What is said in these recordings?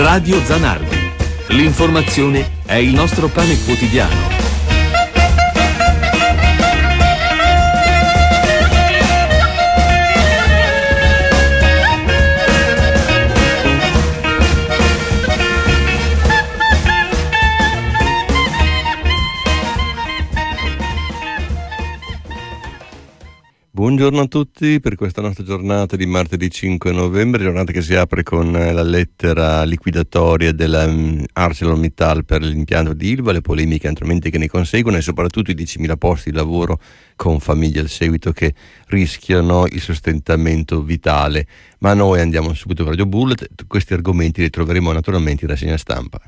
Radio Zanardi. L'informazione è il nostro pane quotidiano. Buongiorno a tutti per questa nostra giornata di martedì 5 novembre, giornata che si apre con la lettera liquidatoria della ArcelorMittal per l'impianto di Ilva, le polemiche naturalmente che ne conseguono e soprattutto i 10.000 posti di lavoro con famiglie al seguito che rischiano il sostentamento vitale. Ma noi andiamo subito per Radio Bullet, questi argomenti li troveremo naturalmente in rassegna stampa.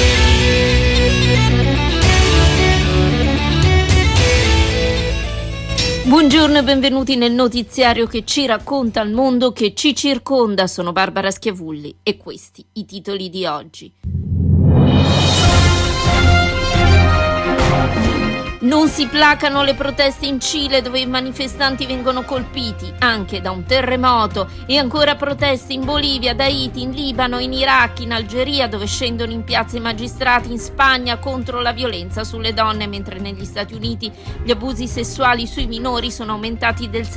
Buongiorno e benvenuti nel notiziario che ci racconta il mondo che ci circonda. Sono Barbara Schiavulli e questi i titoli di oggi. Non si placano le proteste in Cile, dove i manifestanti vengono colpiti anche da un terremoto, e ancora proteste in Bolivia, ad Haiti, in Libano, in Iraq, in Algeria, dove scendono in piazza i magistrati, in Spagna contro la violenza sulle donne, mentre negli Stati Uniti gli abusi sessuali sui minori sono aumentati del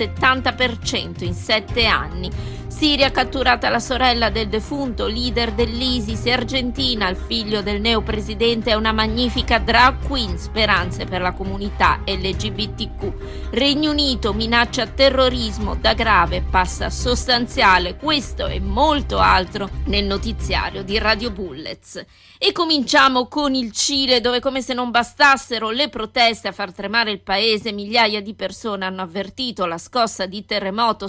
70% in 7 anni. Siria, catturata la sorella del defunto leader dell'ISIS, e Argentina, il figlio del neopresidente è una magnifica drag queen, speranze per la comunità LGBTQ. Regno Unito, minaccia terrorismo, da grave passa a sostanziale. Questo e molto altro nel notiziario di Radio Bullets. E cominciamo con il Cile, dove, come se non bastassero le proteste a far tremare il paese, migliaia di persone hanno avvertito la scossa di terremoto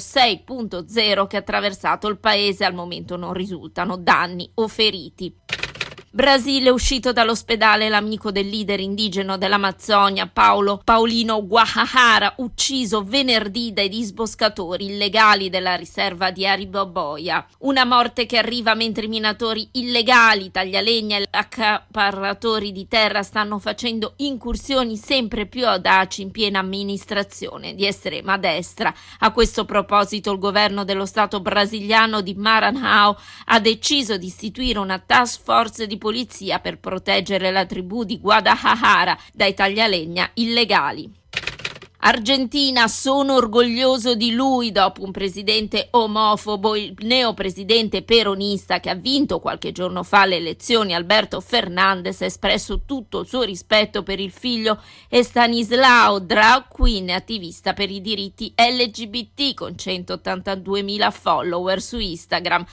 6.0 che ha attraversato il paese. Al momento non risultano danni o feriti. Brasile, uscito dall'ospedale l'amico del leader indigeno dell'Amazzonia, Paulino Guajajara, ucciso venerdì dai disboscatori illegali della riserva di Ariboboia. Una morte che arriva mentre i minatori illegali, taglialegna e accaparratori di terra stanno facendo incursioni sempre più audaci in piena amministrazione di estrema destra. A questo proposito il governo dello stato brasiliano di Maranhão ha deciso di istituire una task force di polizia per proteggere la tribù di Guadalajara dai taglialegna illegali. Argentina, sono orgoglioso di lui. Dopo un presidente omofobo, il neopresidente peronista che ha vinto qualche giorno fa le elezioni, Alberto Fernandez, ha espresso tutto il suo rispetto per il figlio Estanislao, drag queen e attivista per i diritti LGBT con 182.000 follower su Instagram.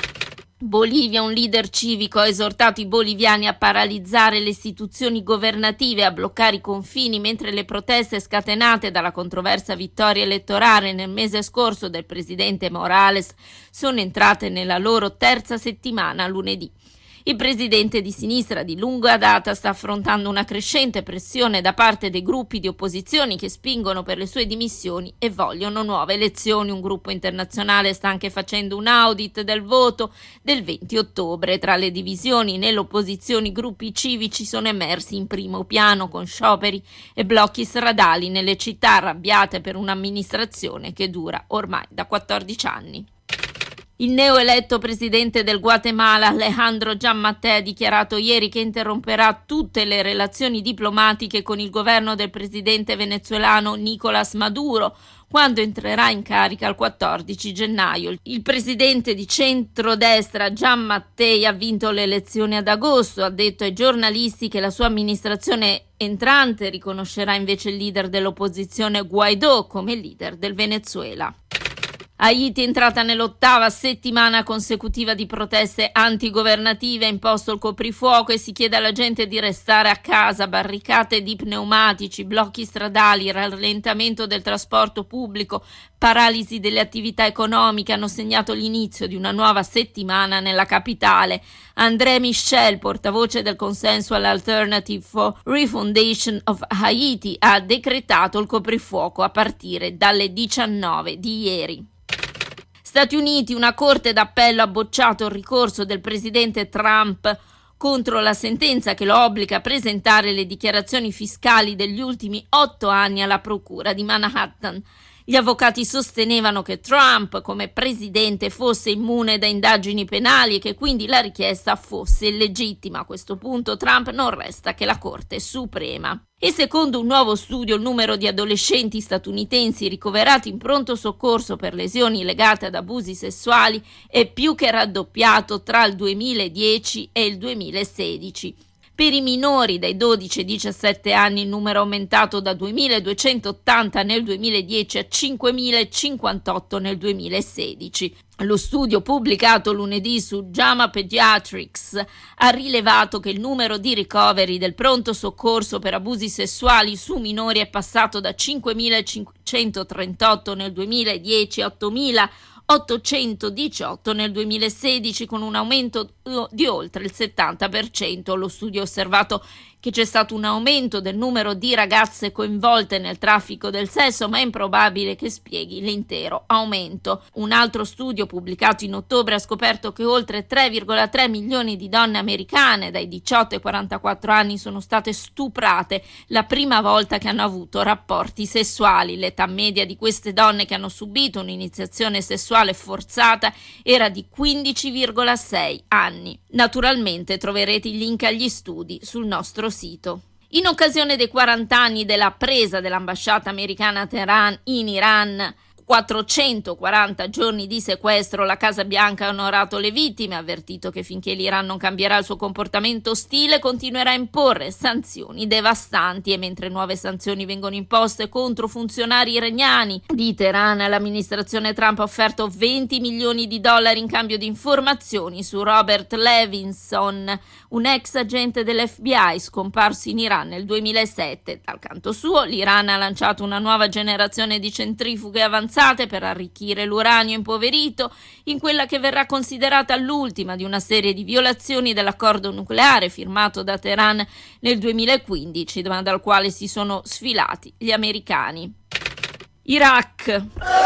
Bolivia, un leader civico ha esortato i boliviani a paralizzare le istituzioni governative e a bloccare i confini, mentre le proteste scatenate dalla controversa vittoria elettorale nel mese scorso del presidente Morales sono entrate nella loro terza settimana lunedì. Il presidente di sinistra di lunga data sta affrontando una crescente pressione da parte dei gruppi di opposizione che spingono per le sue dimissioni e vogliono nuove elezioni. Un gruppo internazionale sta anche facendo un audit del voto del 20 ottobre. Tra le divisioni nell'opposizione i gruppi civici sono emersi in primo piano, con scioperi e blocchi stradali nelle città arrabbiate per un'amministrazione che dura ormai da 14 anni. Il neoeletto presidente del Guatemala, Alejandro Giammattei, ha dichiarato ieri che interromperà tutte le relazioni diplomatiche con il governo del presidente venezuelano Nicolás Maduro quando entrerà in carica il 14 gennaio. Il presidente di centrodestra Giammattei ha vinto le elezioni ad agosto, ha detto ai giornalisti che la sua amministrazione entrante riconoscerà invece il leader dell'opposizione Guaidó come leader del Venezuela. Haiti è entrata nell'8ª settimana consecutiva di proteste antigovernative, ha imposto il coprifuoco e si chiede alla gente di restare a casa. Barricate di pneumatici, blocchi stradali, rallentamento del trasporto pubblico, paralisi delle attività economiche hanno segnato l'inizio di una nuova settimana nella capitale. André Michel, portavoce del Consensual Alternative for Refundation of Haiti, ha decretato il coprifuoco a partire dalle 19 di ieri. Stati Uniti, una corte d'appello ha bocciato il ricorso del presidente Trump contro la sentenza che lo obbliga a presentare le dichiarazioni fiscali degli ultimi 8 anni alla procura di Manhattan. Gli avvocati sostenevano che Trump, come presidente, fosse immune da indagini penali e che quindi la richiesta fosse illegittima. A questo punto Trump non resta che la Corte Suprema. E secondo un nuovo studio il numero di adolescenti statunitensi ricoverati in pronto soccorso per lesioni legate ad abusi sessuali è più che raddoppiato tra il 2010 e il 2016. Per i minori dai 12 ai 17 anni il numero è aumentato da 2.280 nel 2010 a 5.058 nel 2016. Lo studio pubblicato lunedì su JAMA Pediatrics ha rilevato che il numero di ricoveri del pronto soccorso per abusi sessuali su minori è passato da 5.538 nel 2010 a 8.818 nel 2016, con un aumento di oltre il 70%. Lo studio ha osservato che c'è stato un aumento del numero di ragazze coinvolte nel traffico del sesso, ma è improbabile che spieghi l'intero aumento. Un altro studio pubblicato in ottobre ha scoperto che oltre 3,3 milioni di donne americane dai 18 ai 44 anni sono state stuprate la prima volta che hanno avuto rapporti sessuali. L'età media di queste donne che hanno subito un'iniziazione sessuale forzata era di 15,6 anni. Naturalmente troverete i link agli studi sul nostro sito. In occasione dei 40 anni della presa dell'ambasciata americana a Teheran in Iran, 440 giorni di sequestro, la Casa Bianca ha onorato le vittime, ha avvertito che finché l'Iran non cambierà il suo comportamento ostile continuerà a imporre sanzioni devastanti. E mentre nuove sanzioni vengono imposte contro funzionari iraniani di Teheran, l'amministrazione Trump ha offerto $20 milioni in cambio di informazioni su Robert Levinson, un ex agente dell'FBI scomparso in Iran nel 2007. Dal canto suo, l'Iran ha lanciato una nuova generazione di centrifughe avanzate per arricchire l'uranio impoverito in quella che verrà considerata l'ultima di una serie di violazioni dell'accordo nucleare firmato da Teheran nel 2015, ma dal quale si sono sfilati gli americani. Iraq.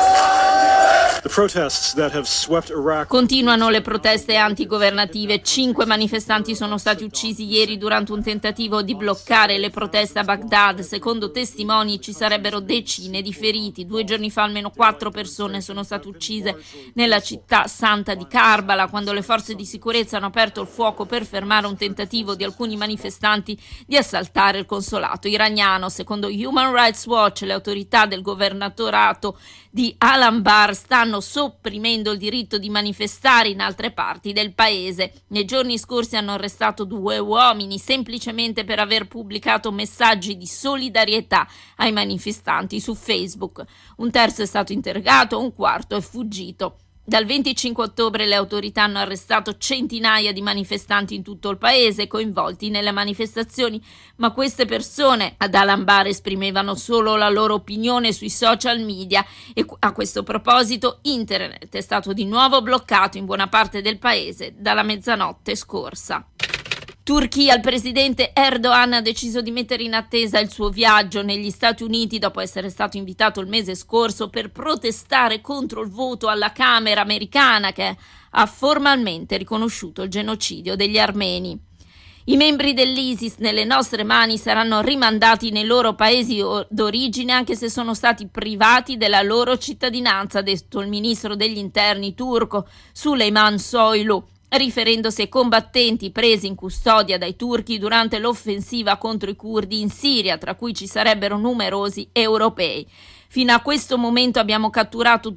Continuano le proteste antigovernative. 5 manifestanti sono stati uccisi ieri durante un tentativo di bloccare le proteste a Baghdad. Secondo testimoni ci sarebbero decine di feriti. 2 giorni fa almeno 4 persone sono state uccise nella città santa di Karbala, quando le forze di sicurezza hanno aperto il fuoco per fermare un tentativo di alcuni manifestanti di assaltare il consolato iraniano. Secondo Human Rights Watch, le autorità del governatorato di Al-Anbar stanno sopprimendo il diritto di manifestare in altre parti del paese. Nei giorni scorsi hanno arrestato 2 uomini semplicemente per aver pubblicato messaggi di solidarietà ai manifestanti su Facebook. Un terzo è stato interrogato, un quarto è fuggito. Dal 25 ottobre le autorità hanno arrestato centinaia di manifestanti in tutto il paese coinvolti nelle manifestazioni, ma queste persone ad Al-Anbar esprimevano solo la loro opinione sui social media e a questo proposito internet è stato di nuovo bloccato in buona parte del paese dalla mezzanotte scorsa. Turchia, il presidente Erdogan ha deciso di mettere in attesa il suo viaggio negli Stati Uniti dopo essere stato invitato il mese scorso per protestare contro il voto alla Camera americana che ha formalmente riconosciuto il genocidio degli armeni. I membri dell'ISIS nelle nostre mani saranno rimandati nei loro paesi d'origine anche se sono stati privati della loro cittadinanza, ha detto il ministro degli interni turco Süleyman Soylu, riferendosi ai combattenti presi in custodia dai turchi durante l'offensiva contro i curdi in Siria, tra cui ci sarebbero numerosi europei. Fino a questo momento abbiamo catturato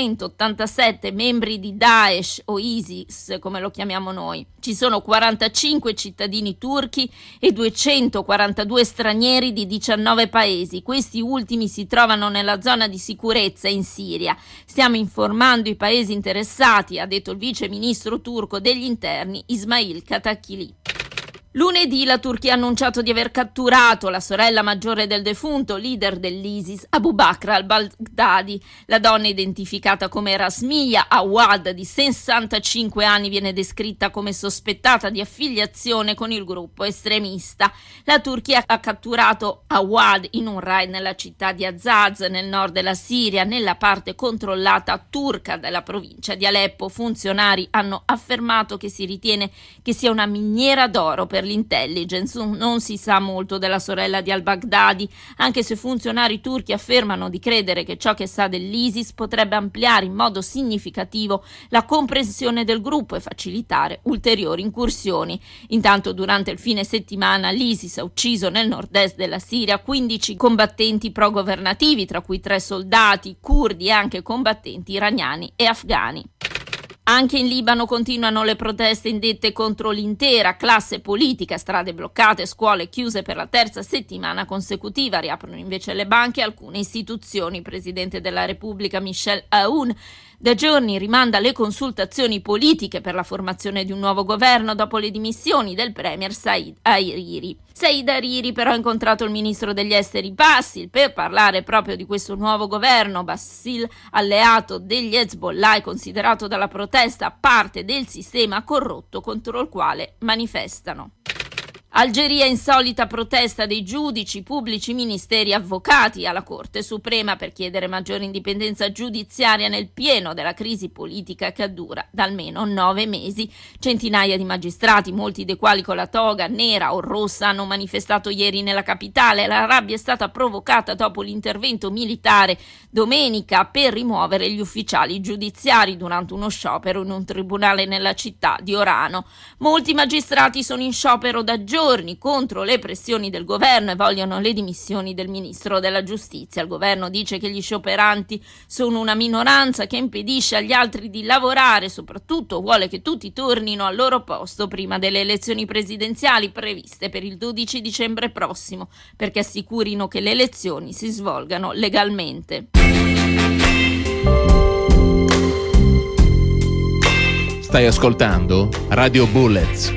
287 membri di Daesh o ISIS, come lo chiamiamo noi. Ci sono 45 cittadini turchi e 242 stranieri di 19 paesi. Questi ultimi si trovano nella zona di sicurezza in Siria. Stiamo informando i paesi interessati, ha detto il vice ministro turco degli interni Ismail Katakili. Lunedì la Turchia ha annunciato di aver catturato la sorella maggiore del defunto leader dell'ISIS, Abu Bakr al-Baghdadi. La donna, identificata come Rasmiya Awad, di 65 anni, viene descritta come sospettata di affiliazione con il gruppo estremista. La Turchia ha catturato Awad in un raid nella città di Azaz, nel nord della Siria, nella parte controllata turca della provincia di Aleppo. Funzionari hanno affermato che si ritiene che sia una miniera d'oro per per l'intelligence. Non si sa molto della sorella di al-Baghdadi, anche se funzionari turchi affermano di credere che ciò che sa dell'ISIS potrebbe ampliare in modo significativo la comprensione del gruppo e facilitare ulteriori incursioni. Intanto durante il fine settimana l'ISIS ha ucciso nel nord-est della Siria 15 combattenti pro-governativi, tra cui 3 soldati curdi e anche combattenti iraniani e afghani. Anche in Libano continuano le proteste indette contro l'intera classe politica, strade bloccate, scuole chiuse per la terza settimana consecutiva, riaprono invece le banche e alcune istituzioni. Il presidente della Repubblica Michel Aoun da giorni rimanda le consultazioni politiche per la formazione di un nuovo governo dopo le dimissioni del premier Said Hariri. Said Hariri però ha incontrato il ministro degli esteri Bassil per parlare proprio di questo nuovo governo. Bassil, alleato degli Hezbollah, è considerato dalla protesta parte del sistema corrotto contro il quale manifestano. Algeria, insolita protesta dei giudici, pubblici ministeri, avvocati alla Corte Suprema per chiedere maggiore indipendenza giudiziaria nel pieno della crisi politica che dura da almeno 9 mesi. Centinaia di magistrati, molti dei quali con la toga nera o rossa, hanno manifestato ieri nella capitale. La rabbia è stata provocata dopo l'intervento militare domenica per rimuovere gli ufficiali giudiziari durante uno sciopero in un tribunale nella città di Orano. Molti magistrati sono in sciopero da giorni contro le pressioni del governo e vogliono le dimissioni del ministro della giustizia. Il governo dice che gli scioperanti sono una minoranza che impedisce agli altri di lavorare, soprattutto vuole che tutti tornino al loro posto prima delle elezioni presidenziali previste per il 12 dicembre prossimo, perché assicurino che le elezioni si svolgano legalmente. Stai ascoltando Radio Bullets.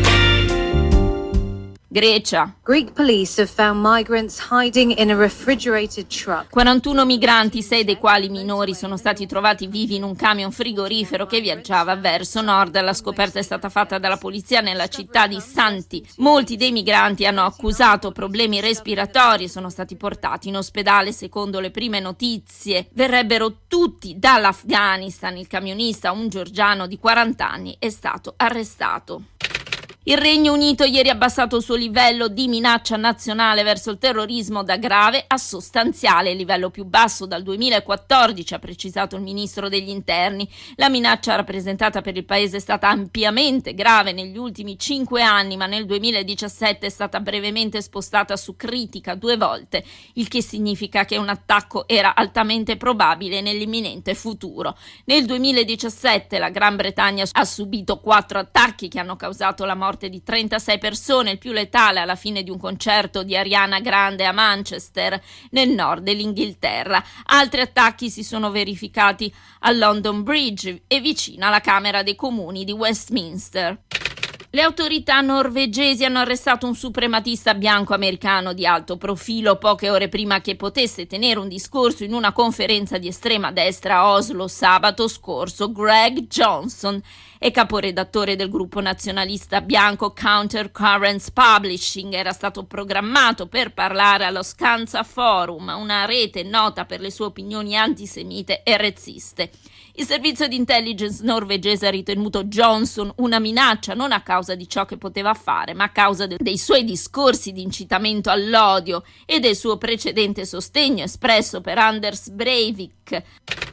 Grecia. Greek police have found migrants hiding in a refrigerated truck. 41 migranti, 6 dei quali minori, sono stati trovati vivi in un camion frigorifero che viaggiava verso nord. La scoperta è stata fatta dalla polizia nella città di Santi. Molti dei migranti hanno accusato problemi respiratori e sono stati portati in ospedale. Secondo le prime notizie, verrebbero tutti dall'Afghanistan. Il camionista, un georgiano di 40 anni, è stato arrestato. Il Regno Unito ieri ha abbassato il suo livello di minaccia nazionale verso il terrorismo da grave a sostanziale, il livello più basso dal 2014, ha precisato il ministro degli interni. La minaccia rappresentata per il paese è stata ampiamente grave negli ultimi 5 anni, ma nel 2017 è stata brevemente spostata su critica 2 volte, il che significa che un attacco era altamente probabile nell'imminente futuro. Nel 2017 la Gran Bretagna ha subito 4 attacchi che hanno causato la morte di 36 persone, il più letale alla fine di un concerto di Ariana Grande a Manchester, nel nord dell'Inghilterra. Altri attacchi si sono verificati a London Bridge e vicino alla Camera dei Comuni di Westminster. Le autorità norvegesi hanno arrestato un suprematista bianco americano di alto profilo poche ore prima che potesse tenere un discorso in una conferenza di estrema destra a Oslo sabato scorso. Greg Johnson è caporedattore del gruppo nazionalista bianco Counter Currents Publishing. Era stato programmato per parlare allo Skansa Forum, una rete nota per le sue opinioni antisemite e razziste. Il servizio di intelligence norvegese ha ritenuto Johnson una minaccia non a causa di ciò che poteva fare, ma a causa dei suoi discorsi di incitamento all'odio e del suo precedente sostegno espresso per Anders Breivik.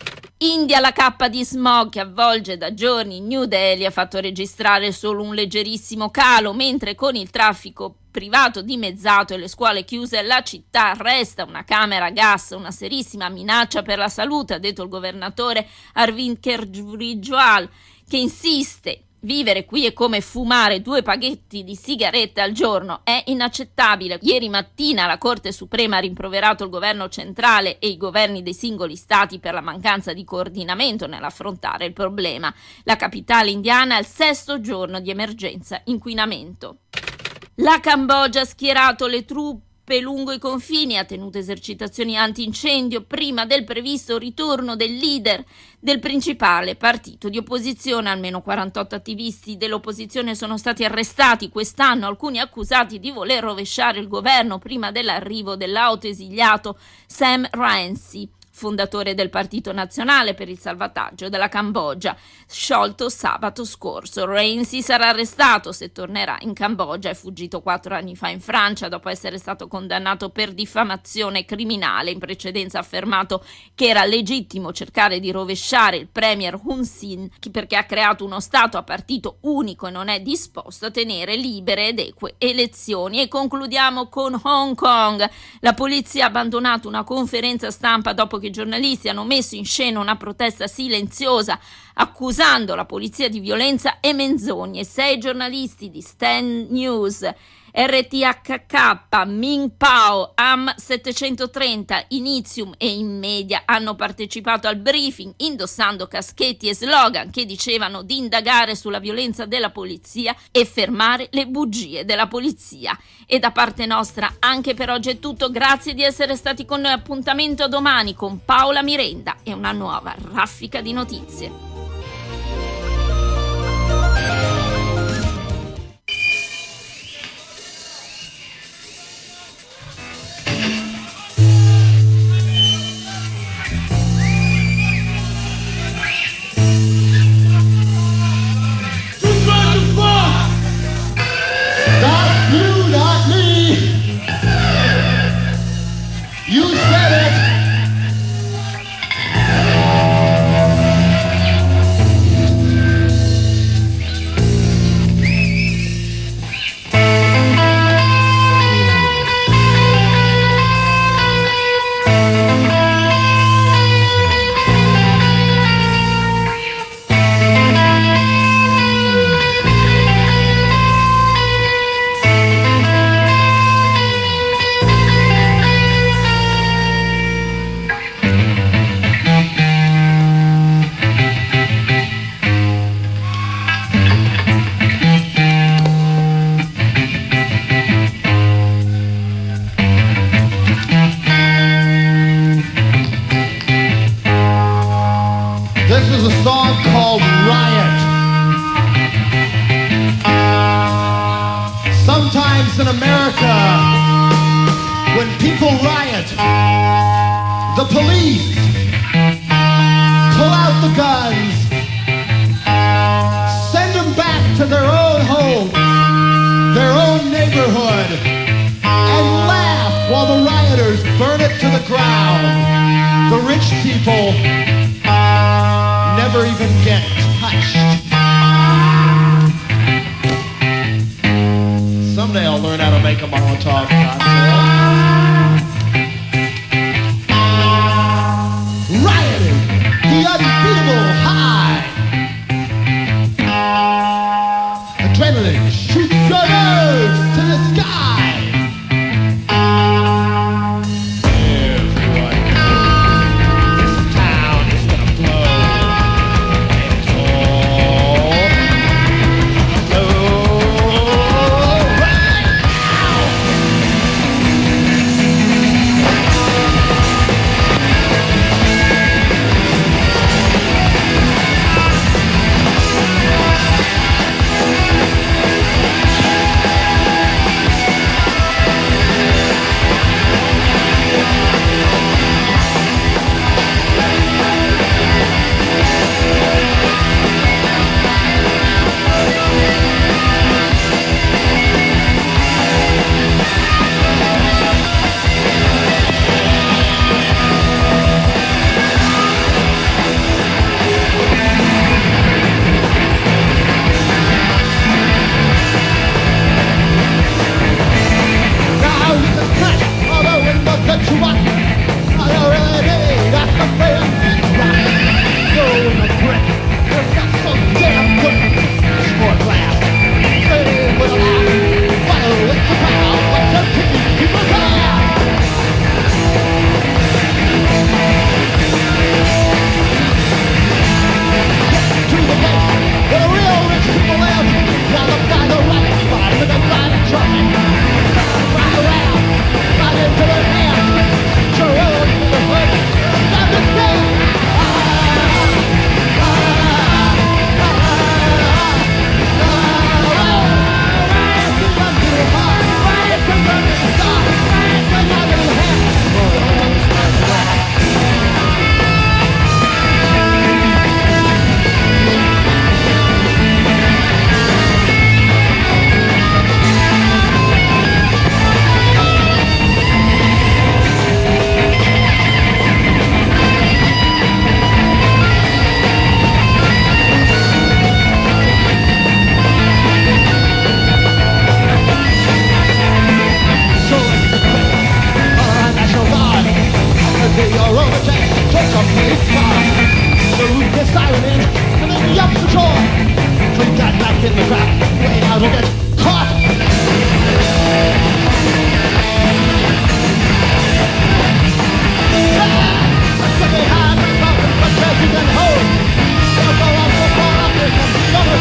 India, la cappa di smog che avvolge da giorni New Delhi ha fatto registrare solo un leggerissimo calo, mentre con il traffico privato dimezzato e le scuole chiuse la città resta una camera a gas, una serissima minaccia per la salute, ha detto il governatore Arvind Kejriwal, che insiste: vivere qui è come fumare 2 pacchetti di sigarette al giorno, è inaccettabile. Ieri mattina la Corte Suprema ha rimproverato il governo centrale e i governi dei singoli stati per la mancanza di coordinamento nell'affrontare il problema. La capitale indiana è al 6° giorno di emergenza inquinamento. La Cambogia ha schierato le truppe lungo i confini, ha tenuto esercitazioni antincendio prima del previsto ritorno del leader del principale partito di opposizione. Almeno 48 attivisti dell'opposizione sono stati arrestati quest'anno, alcuni accusati di voler rovesciare il governo prima dell'arrivo dell'autoesiliato Sam Rainsy. fondatore del Partito Nazionale per il Salvataggio della Cambogia, sciolto sabato scorso. Rainsy sarà arrestato se tornerà in Cambogia. È fuggito 4 anni fa in Francia dopo essere stato condannato per diffamazione criminale. In precedenza ha affermato che era legittimo cercare di rovesciare il premier Hun Sen perché ha creato uno stato a partito unico e non è disposto a tenere libere ed eque elezioni. E concludiamo con Hong Kong. La polizia ha abbandonato una conferenza stampa dopo che i giornalisti hanno messo in scena una protesta silenziosa accusando la polizia di violenza e menzogne. 6 giornalisti di Stand News, RTHK, Ming Pao, AM 730, Inizium e In Media hanno partecipato al briefing indossando caschetti e slogan che dicevano di indagare sulla violenza della polizia e fermare le bugie della polizia. E da parte nostra anche per oggi è tutto. Grazie di essere stati con noi. Appuntamento a domani con Paola Mirenda e una nuova raffica di notizie. Sometimes in America, when people riot, the police pull out the guns, send them back to their own homes, their own neighborhood, and laugh while the rioters burn it to the ground. The rich people never even get touched. Someday I'll learn how to make a Molotov cocktail. Rioting, the unbeatable high. Adrenaline shoots your nerves to the sky. Everyone knows this town is gonna blow. And it's in the crack. Wait, I will get caught. Let me have the problem, but as you can hold. Don't go on so far up here, come stubborn.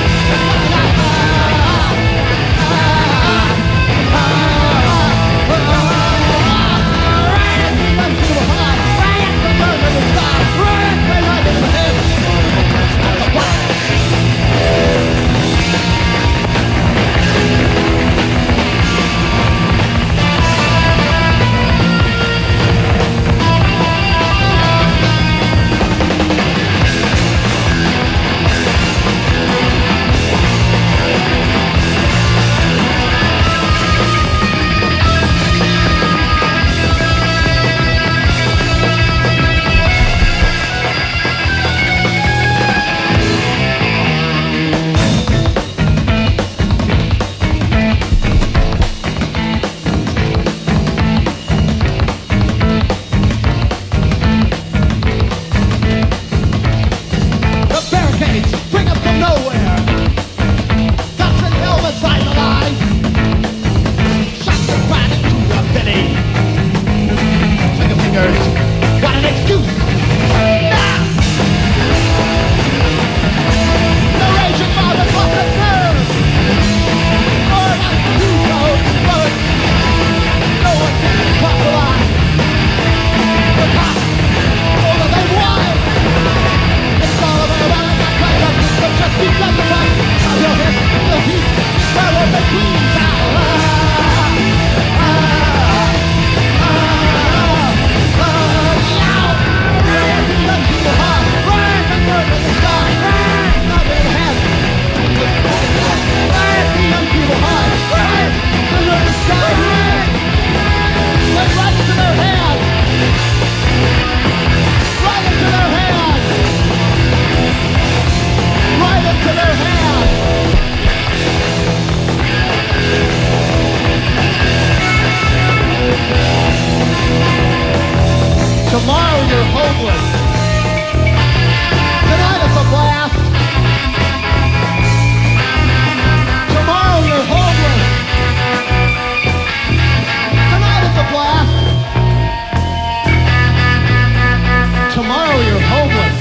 Tomorrow you're homeless. Tonight is a blast. Tomorrow you're homeless. Tonight is a blast. Tomorrow you're homeless.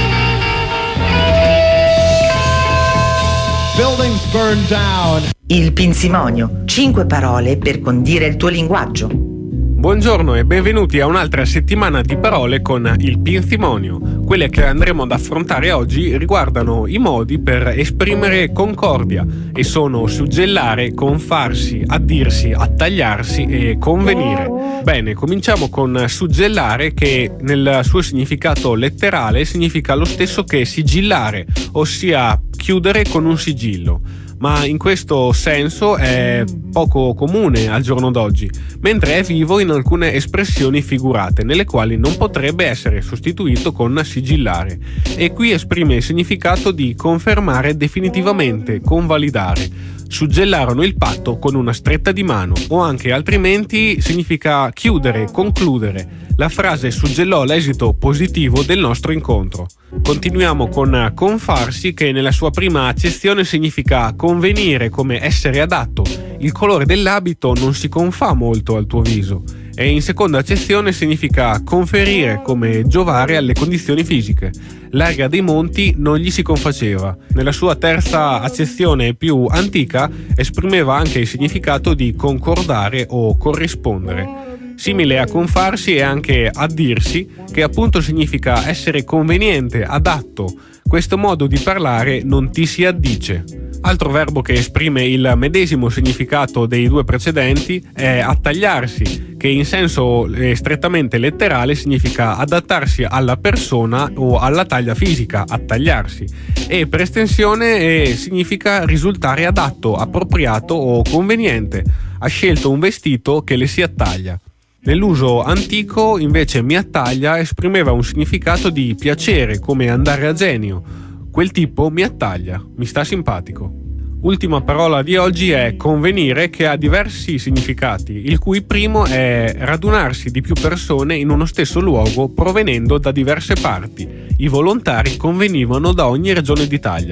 Buildings burn down. Il pinzimonio. 5 parole per condire il tuo linguaggio. Buongiorno e benvenuti a un'altra settimana di parole con il pinzimonio. Quelle che andremo ad affrontare oggi riguardano i modi per esprimere concordia e sono suggellare, confarsi, addirsi, attagliarsi e convenire. Bene, cominciamo con suggellare, che nel suo significato letterale significa lo stesso che sigillare, ossia chiudere con un sigillo. Ma in questo senso è poco comune al giorno d'oggi, mentre è vivo in alcune espressioni figurate, nelle quali non potrebbe essere sostituito con sigillare, e qui esprime il significato di confermare definitivamente, convalidare. Suggellarono il patto con una stretta di mano, o anche altrimenti significa chiudere, concludere. La frase suggellò l'esito positivo del nostro incontro. Continuiamo con confarsi, che nella sua prima accezione significa convenire, come essere adatto. Il colore dell'abito non si confà molto al tuo viso. E in seconda accezione significa conferire, come giovare alle condizioni fisiche. L'aria dei monti non gli si confaceva. Nella sua terza accezione più antica esprimeva anche il significato di concordare o corrispondere. Simile a confarsi è anche addirsi, che appunto significa essere conveniente, adatto. Questo modo di parlare non ti si addice. Altro verbo che esprime il medesimo significato dei due precedenti è attagliarsi, che in senso strettamente letterale significa adattarsi alla persona o alla taglia fisica, attagliarsi, e per estensione significa risultare adatto, appropriato o conveniente. Ha scelto un vestito che le si attaglia. Nell'uso antico, invece, mi attaglia esprimeva un significato di piacere, come andare a genio. Quel tipo mi attaglia, mi sta simpatico. Ultima parola di oggi è convenire, che ha diversi significati, il cui primo è radunarsi di più persone in uno stesso luogo provenendo da diverse parti. I volontari convenivano da ogni regione d'Italia.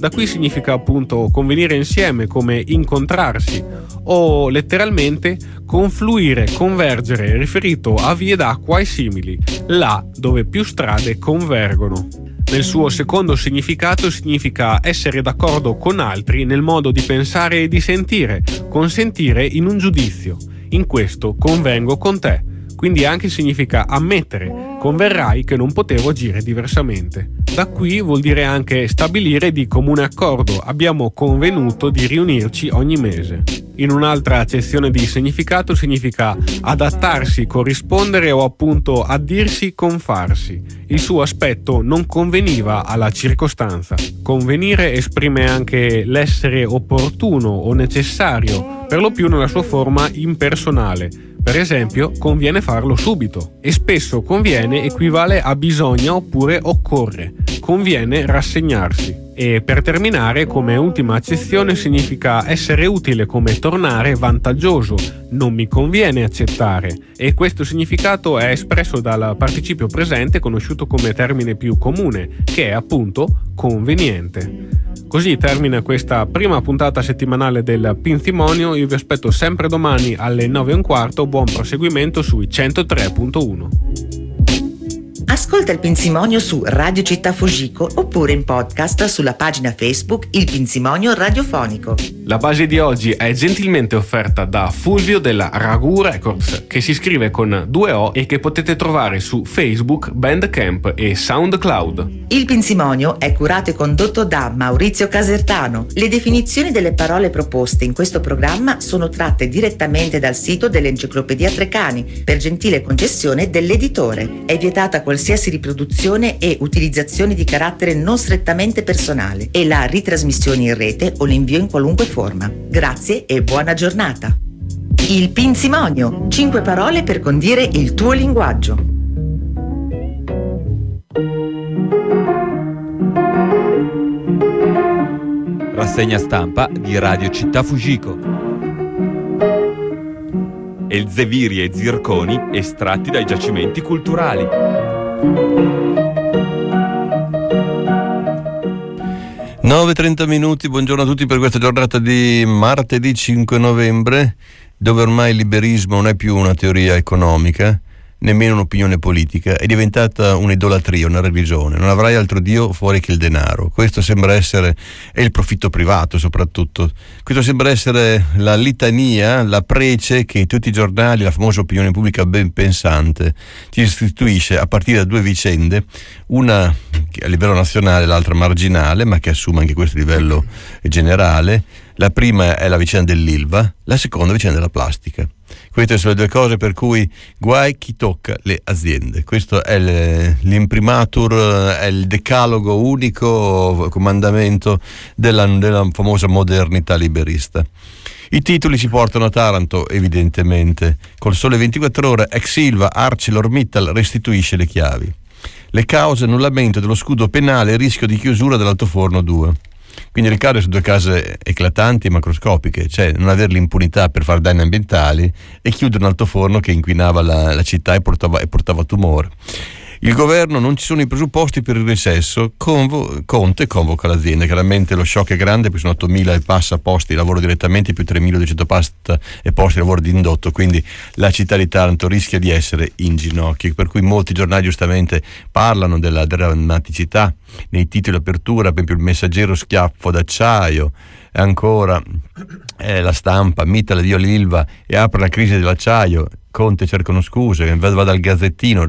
Da qui significa appunto convenire insieme, come incontrarsi, o letteralmente confluire, convergere, riferito a vie d'acqua e simili, là dove più strade convergono. Nel suo secondo significato significa essere d'accordo con altri nel modo di pensare e di sentire, consentire in un giudizio. In questo convengo con te. Quindi anche significa ammettere, converrai che non potevo agire diversamente. Da qui vuol dire anche stabilire di comune accordo, abbiamo convenuto di riunirci ogni mese. In un'altra accezione di significato significa adattarsi, corrispondere o appunto addirsi, confarsi. Il suo aspetto non conveniva alla circostanza. Convenire esprime anche l'essere opportuno o necessario, per lo più nella sua forma impersonale. Per esempio, conviene farlo subito, e spesso conviene equivale a bisogna oppure occorre. Conviene rassegnarsi. E per terminare, come ultima accezione, significa essere utile, come tornare vantaggioso. Non mi conviene accettare. E questo significato è espresso dal participio presente, conosciuto come termine più comune, che è appunto conveniente. Così termina questa prima puntata settimanale del Pinzimonio. Io vi aspetto sempre domani alle 9:15. Buon proseguimento sui 103.1. Ascolta il Pinzimonio su Radio Città Fujiko oppure in podcast sulla pagina Facebook Il Pinzimonio Radiofonico. La base di oggi è gentilmente offerta da Fulvio della Ragù Records, che si scrive con 2 O e che potete trovare su Facebook, Bandcamp e SoundCloud. Il Pinzimonio è curato e condotto da Maurizio Casertano. Le definizioni delle parole proposte in questo programma sono tratte direttamente dal sito dell'Enciclopedia Treccani, per gentile concessione dell'editore. È vietata qualsiasi riproduzione e utilizzazione di carattere non strettamente personale e la ritrasmissione in rete o l'invio in qualunque forma. Grazie e buona giornata. Il Pinzimonio, 5 parole per condire il tuo linguaggio. Rassegna stampa di Radio Città Fujiko. Elzeviri e zirconi estratti dai giacimenti culturali. 9:30 minuti, buongiorno a tutti per questa giornata di martedì 5 novembre, dove ormai il liberismo non è più una teoria economica, nemmeno un'opinione politica, è diventata un'idolatria, una religione. Non avrai altro Dio fuori che il denaro. Questo sembra essere, e il profitto privato soprattutto, questo sembra essere la litania, la prece che tutti i giornali, la famosa opinione pubblica ben pensante, ci istituisce a partire da 2 vicende, una a livello nazionale, l'altra marginale, ma che assume anche questo livello generale. La prima è la vicenda dell'Ilva, la seconda vicenda della plastica. Queste sono le 2 cose per cui guai chi tocca le aziende. Questo è l'imprimatur, è il decalogo unico comandamento della famosa modernità liberista. I titoli ci portano a Taranto, evidentemente. Col Sole 24 Ore, ex Ilva, ArcelorMittal restituisce le chiavi. Le cause: annullamento dello scudo penale e rischio di chiusura dell'altoforno 2. Quindi ricade su 2 case eclatanti e macroscopiche, cioè non avere l'impunità per fare danni ambientali e chiudere un altoforno che inquinava la città e portava tumore. Il governo: non ci sono i presupposti per il recesso, Conte convoca l'azienda. Chiaramente lo shock è grande, perché sono 8.000 e passa posti di lavoro direttamente, più 3.200 posti di lavoro di indotto, quindi la città di Taranto rischia di essere in ginocchio, per cui molti giornali giustamente parlano della drammaticità nei titoli d'apertura, per esempio il Messaggero: schiaffo d'acciaio, e ancora la Stampa: Mittal addio l'Ilva e apre la crisi dell'acciaio, Conte cercano scuse, va dal Gazzettino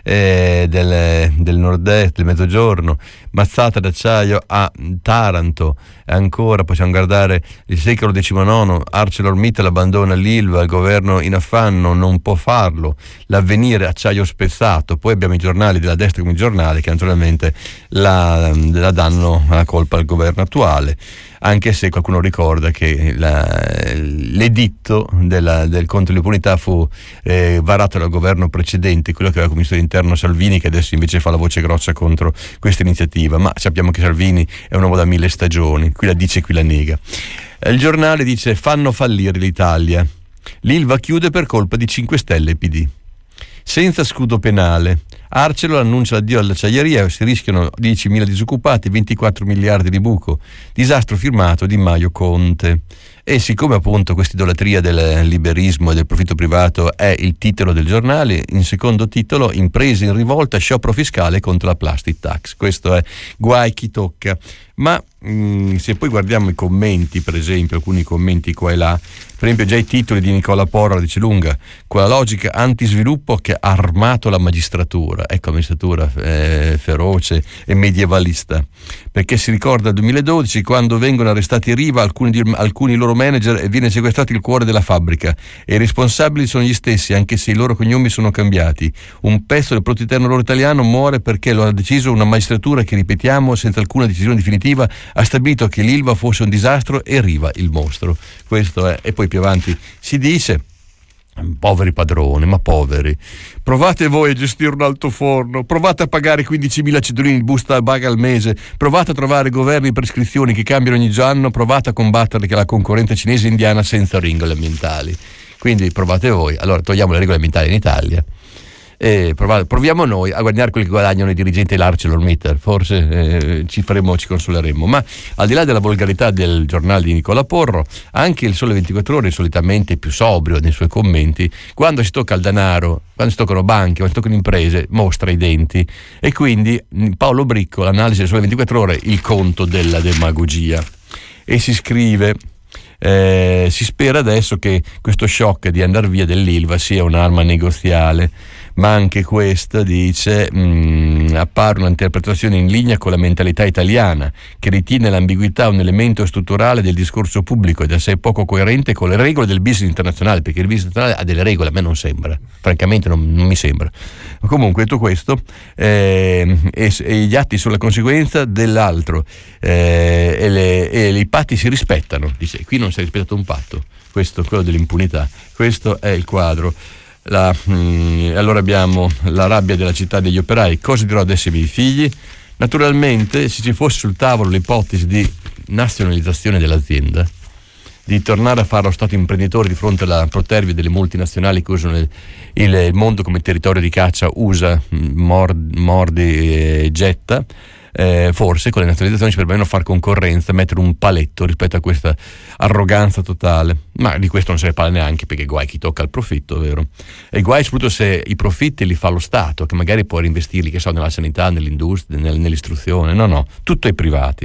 del nord-est, del mezzogiorno, mazzata d'acciaio a Taranto. E ancora possiamo guardare il secolo XIX, ArcelorMittal abbandona l'Ilva, il governo in affanno non può farlo, l'Avvenire: acciaio spezzato. Poi abbiamo i giornali della destra come i giornali che naturalmente la danno la colpa al governo attuale, anche se qualcuno ricorda che l'editto del contro l'impunità fu varato dal governo precedente, quello che aveva come ministro dell'interno Salvini, che adesso invece fa la voce grossa contro questa iniziativa. Ma sappiamo che Salvini è un uomo da 1000 stagioni, qui la dice, qui la nega. Il giornale dice: fanno fallire l'Italia, l'Ilva chiude per colpa di 5 Stelle e PD. Senza scudo penale, Arcelor annuncia l'addio all'acciaieria, si rischiano 10.000 disoccupati, 24 miliardi di buco. Disastro firmato Di Maio Conte. E siccome appunto questa idolatria del liberismo e del profitto privato è il titolo del giornale, in secondo titolo: imprese in rivolta, sciopero fiscale contro la plastic tax. Questo è guai chi tocca. Ma se poi guardiamo i commenti, per esempio alcuni commenti qua e là, per esempio già i titoli di Nicola Porro la dice lunga: quella logica antisviluppo che ha armato la magistratura. Ecco, magistratura feroce e medievalista, perché si ricorda il 2012 quando vengono arrestati Riva, alcuni loro manager, e viene sequestrato il cuore della fabbrica e i responsabili sono gli stessi, anche se i loro cognomi sono cambiati. Un pezzo del prodotto interno loro italiano muore perché lo ha deciso una magistratura che, ripetiamo, senza alcuna decisione definitiva ha stabilito che l'Ilva fosse un disastro e Riva il mostro. Questo è. E poi più avanti si dice: poveri padroni, ma poveri, provate voi a gestire un altoforno, provate a pagare 15.000 cedolini di busta paga al mese, provate a trovare governi di prescrizioni che cambiano ogni anno, provate a combattere la concorrenza cinese e indiana senza regole ambientali. Quindi provate voi. Allora togliamo le regole ambientali in Italia e proviamo noi a guadagnare quelli che guadagnano i dirigenti dell'ArcelorMittal, forse ci consoleremo. Ma al di là della volgarità del giornale di Nicola Porro, anche il Sole 24 Ore, solitamente più sobrio nei suoi commenti, quando si tocca il denaro, quando si toccano banche, quando si toccano imprese, mostra i denti. E quindi Paolo Bricco, l'analisi del Sole 24 Ore, il conto della demagogia. E si scrive: si spera adesso che questo shock di andar via dell'Ilva sia un'arma negoziale, ma anche questa, dice, appare un'interpretazione in linea con la mentalità italiana, che ritiene l'ambiguità un elemento strutturale del discorso pubblico ed è assai poco coerente con le regole del business internazionale, perché il business internazionale ha delle regole, a me non sembra, francamente non mi sembra. Ma comunque detto questo, e gli atti sulla conseguenza dell'altro, e i patti si rispettano, dice, qui non si è rispettato un patto, questo, quello dell'impunità, questo è il quadro. Allora abbiamo la rabbia della città degli operai. Cosa dirò adesso ai miei figli? Naturalmente, se ci fosse sul tavolo l'ipotesi di nazionalizzazione dell'azienda, di tornare a fare lo stato imprenditore di fronte alla protervia delle multinazionali che usano il mondo come territorio di caccia, usa, mordi e getta, forse con le nazionalizzazioni ci permettono far concorrenza, mettere un paletto rispetto a questa arroganza totale. Ma di questo non se ne parla neanche, perché guai chi tocca il profitto, vero? E guai soprattutto se i profitti li fa lo Stato, che magari può reinvestirli, che so, nella sanità, nell'industria, nell'istruzione. No, tutto ai privati.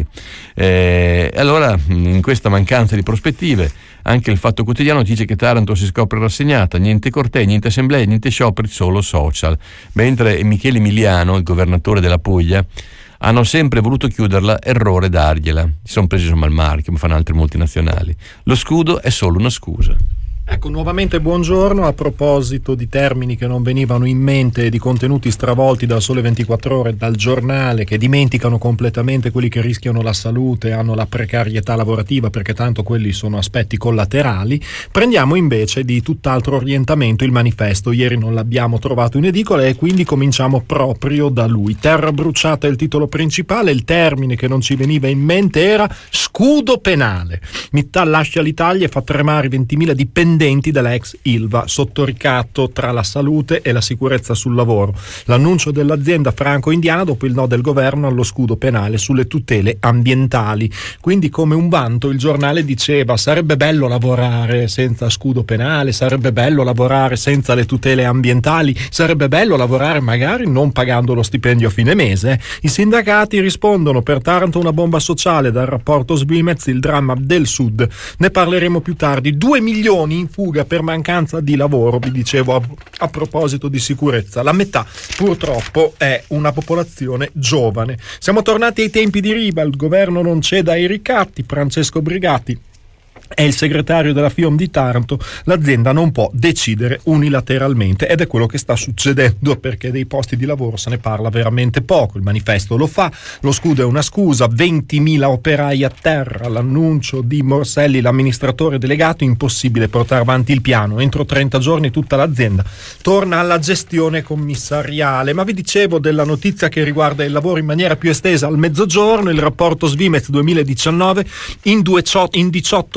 Allora, in questa mancanza di prospettive, anche il Fatto Quotidiano dice che Taranto si scopre rassegnata, niente cortei, niente assemblee, niente scioperi, solo social. Mentre Michele Emiliano, il governatore della Puglia, hanno sempre voluto chiuderla, errore dargliela. Si sono presi insomma il marchio, come fanno altre multinazionali. Lo scudo è solo una scusa. Ecco, nuovamente buongiorno. A proposito di termini che non venivano in mente e di contenuti stravolti dal Sole 24 Ore, dal giornale, che dimenticano completamente quelli che rischiano la salute, hanno la precarietà lavorativa, perché tanto quelli sono aspetti collaterali, prendiamo invece di tutt'altro orientamento il Manifesto. Ieri non l'abbiamo trovato in edicola e quindi cominciamo proprio da lui. Terra bruciata è il titolo principale. Il termine che non ci veniva in mente era scudo penale. Mittal lascia l'Italia e fa tremare 20.000 dipendenti della ex Ilva, sotto ricatto tra la salute e la sicurezza sul lavoro. L'annuncio dell'azienda franco-indiana dopo il no del governo allo scudo penale sulle tutele ambientali. Quindi, come un vanto, il giornale diceva: sarebbe bello lavorare senza scudo penale, sarebbe bello lavorare senza le tutele ambientali, sarebbe bello lavorare magari non pagando lo stipendio a fine mese. I sindacati rispondono: per Taranto una bomba sociale, dal rapporto Svimez, il dramma del Sud. Ne parleremo più tardi. 2 milioni in fuga per mancanza di lavoro, vi dicevo a proposito di sicurezza. La metà purtroppo è una popolazione giovane. Siamo tornati ai tempi di Riva, il governo non ceda ai ricatti. Francesco Brigati è il segretario della FIOM di Taranto. L'azienda non può decidere unilateralmente ed è quello che sta succedendo, perché dei posti di lavoro se ne parla veramente poco. Il Manifesto lo fa, lo scudo è una scusa, 20.000 operai a terra, l'annuncio di Morselli, l'amministratore delegato: impossibile portare avanti il piano, entro 30 giorni tutta l'azienda torna alla gestione commissariale. Ma vi dicevo della notizia che riguarda il lavoro in maniera più estesa al Mezzogiorno. Il rapporto Svimez 2019: in 18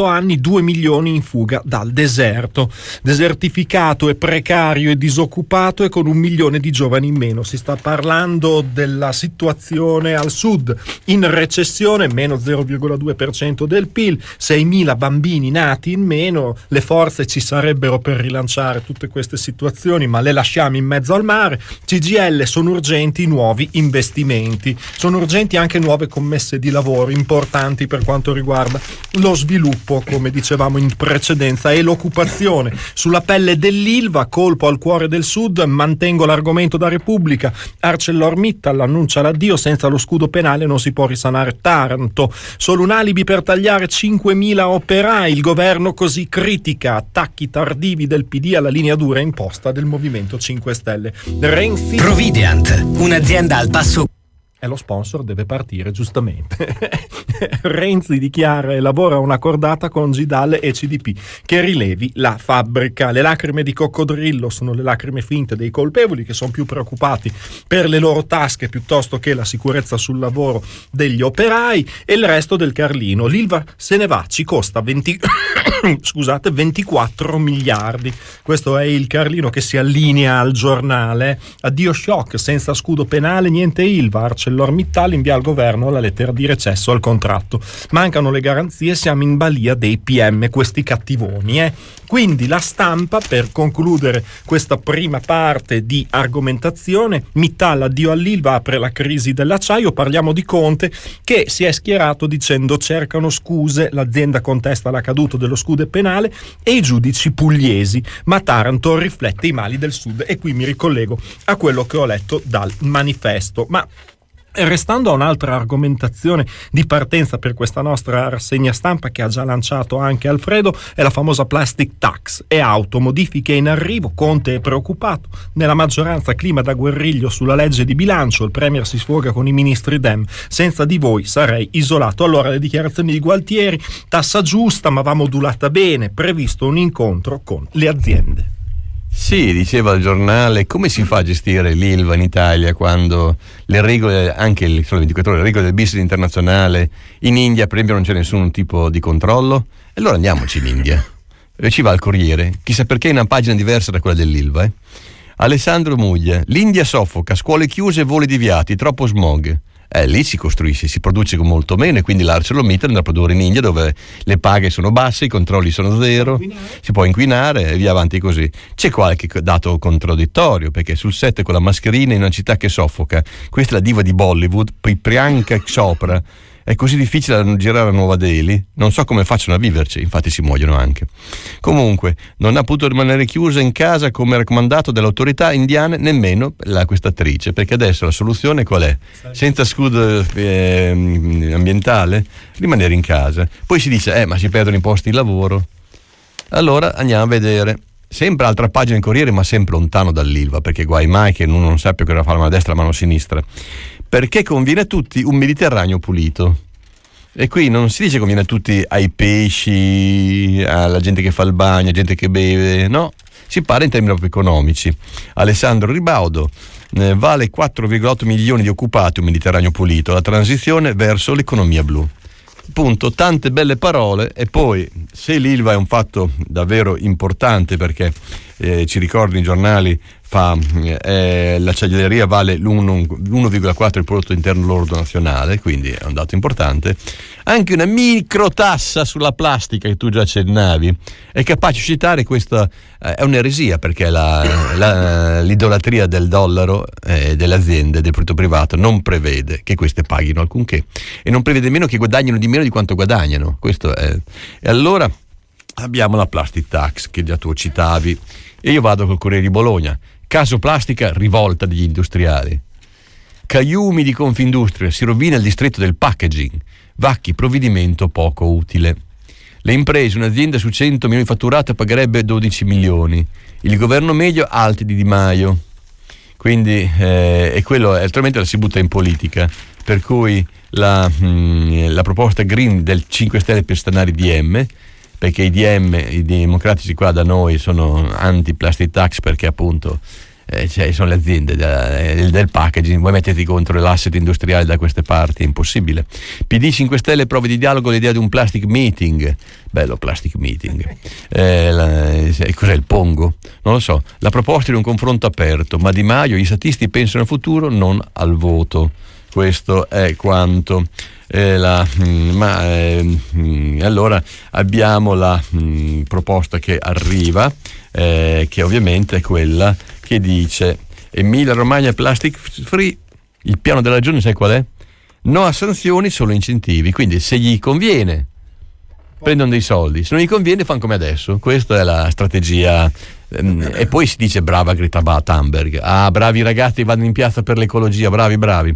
anni 2 milioni in fuga dal deserto, desertificato e precario e disoccupato e con 1 milione di giovani in meno. Si sta parlando della situazione al sud, in recessione, meno 0,2% del PIL, 6.000 bambini nati in meno. Le forze ci sarebbero per rilanciare tutte queste situazioni, ma le lasciamo in mezzo al mare. CGIL, sono urgenti nuovi investimenti, sono urgenti anche nuove commesse di lavoro importanti per quanto riguarda lo sviluppo, come dicevamo in precedenza, e l'occupazione. Sulla pelle dell'Ilva, colpo al cuore del sud, mantengo l'argomento da Repubblica. ArcelorMittal annuncia l'addio, senza lo scudo penale non si può risanare Taranto. Solo un alibi per tagliare 5.000 operai, il governo così critica, attacchi tardivi del PD alla linea dura imposta del Movimento 5 Stelle. Renzi. Provideant, un'azienda al passo. E lo sponsor deve partire, giustamente. Renzi dichiara e lavora a una cordata con Gidal e CDP che rilevi la fabbrica. Le lacrime di coccodrillo sono le lacrime finte dei colpevoli, che sono più preoccupati per le loro tasche piuttosto che la sicurezza sul lavoro degli operai. E il resto del Carlino: l'Ilva se ne va, ci costa 24 miliardi. Questo è il Carlino che si allinea al Giornale. Addio shock, senza scudo penale niente Ilva. ArcelorMittal invia al governo la lettera di recesso al contratto. Mancano le garanzie, siamo in balia dei PM, questi cattivoni. Quindi la Stampa, per concludere questa prima parte di argomentazione: Mittal, addio all'Ilva, apre la crisi dell'acciaio. Parliamo di Conte, che si è schierato dicendo cercano scuse, l'azienda contesta la caduta dello scudo penale e i giudici pugliesi, ma Taranto riflette i mali del sud. E qui mi ricollego a quello che ho letto dal Manifesto. Ma restando a un'altra argomentazione di partenza per questa nostra rassegna stampa, che ha già lanciato anche Alfredo, è la famosa plastic tax e auto, modifiche in arrivo. Conte è preoccupato, nella maggioranza clima da guerriglio sulla legge di bilancio, il premier si sfoga con i ministri Dem: senza di voi sarei isolato. Allora le dichiarazioni di Gualtieri: tassa giusta ma va modulata bene, previsto un incontro con le aziende. Sì, diceva il giornale, come si fa a gestire l'Ilva in Italia quando le regole, anche il Sole 24 Ore, le regole del business internazionale, in India per esempio non c'è nessun tipo di controllo? E allora andiamoci in India. E ci va il Corriere, chissà perché in una pagina diversa da quella dell'Ilva. Alessandro Muglia: l'India soffoca, scuole chiuse, voli deviati, troppo smog. Lì si costruisce, si produce con molto meno, e quindi l'ArcelorMittal andrà a produrre in India, dove le paghe sono basse, i controlli sono zero, si può inquinare e via avanti così. C'è qualche dato contraddittorio, perché sul set con la mascherina in una città che soffoca, questa è la diva di Bollywood, Priyanka Chopra, è così difficile girare a Nuova Delhi, non so come facciano a viverci, infatti si muoiono anche. Comunque non ha potuto rimanere chiusa in casa come raccomandato dalle autorità indiane, nemmeno questa attrice, perché adesso la soluzione qual è? Senza scudo ambientale, rimanere in casa. Poi si dice ma si perdono i posti di lavoro. Allora andiamo a vedere. Sempre altra pagina in Corriere, ma sempre lontano dall'Ilva, perché guai mai che uno non sappia cosa fare la mano destra e la mano sinistra. Perché conviene a tutti un Mediterraneo pulito. E qui non si dice conviene a tutti, ai pesci, alla gente che fa il bagno, a gente che beve, no, si parla in termini proprio economici. Alessandro Ribaudo: vale 4,8 milioni di occupati un Mediterraneo pulito, la transizione verso l'economia blu. Appunto, tante belle parole. E poi, se l'Ilva è un fatto davvero importante, perché ci ricordano i giornali, l'acciaieria vale l'1,4 del prodotto interno lordo nazionale, quindi è un dato importante. Anche una micro tassa sulla plastica, che tu già accennavi, è capace di citare. Questa è un'eresia, perché l'idolatria del dollaro, delle aziende, del prodotto privato, non prevede che queste paghino alcunché, e non prevede nemmeno che guadagnino di meno di quanto guadagnano. Questo è. E allora abbiamo la plastic tax, che già tu citavi, e io vado col Corriere di Bologna. Caso plastica, rivolta degli industriali. Caiumi di Confindustria, si rovina il distretto del packaging. Vacchi, provvedimento poco utile. Le imprese, un'azienda su 100 milioni di fatturato pagherebbe 12 milioni. Il governo medio alti di Di Maio. Quindi e quello altrimenti la si butta in politica. Per cui la proposta green del 5 Stelle per stanare i DM, perché i DM, i democratici qua da noi, sono anti-plastic tax, perché appunto sono le aziende del packaging, voi mettete contro l'asset industriale da queste parti, è impossibile. PD 5 Stelle, prove di dialogo, l'idea di un plastic meeting. Bello plastic meeting. Cos'è il pongo? Non lo so. La proposta di un confronto aperto, ma Di Maio, gli statisti pensano al futuro, non al voto. Questo è quanto. Allora abbiamo la proposta che arriva, che ovviamente è quella che dice: Emilia Romagna plastic free. Il piano della regione sai qual è? No a sanzioni, solo incentivi. Quindi se gli conviene prendono dei soldi, se non gli conviene fanno come adesso. Questa è la strategia. E poi si dice brava Greta Thunberg, bravi ragazzi, vanno in piazza per l'ecologia, bravi.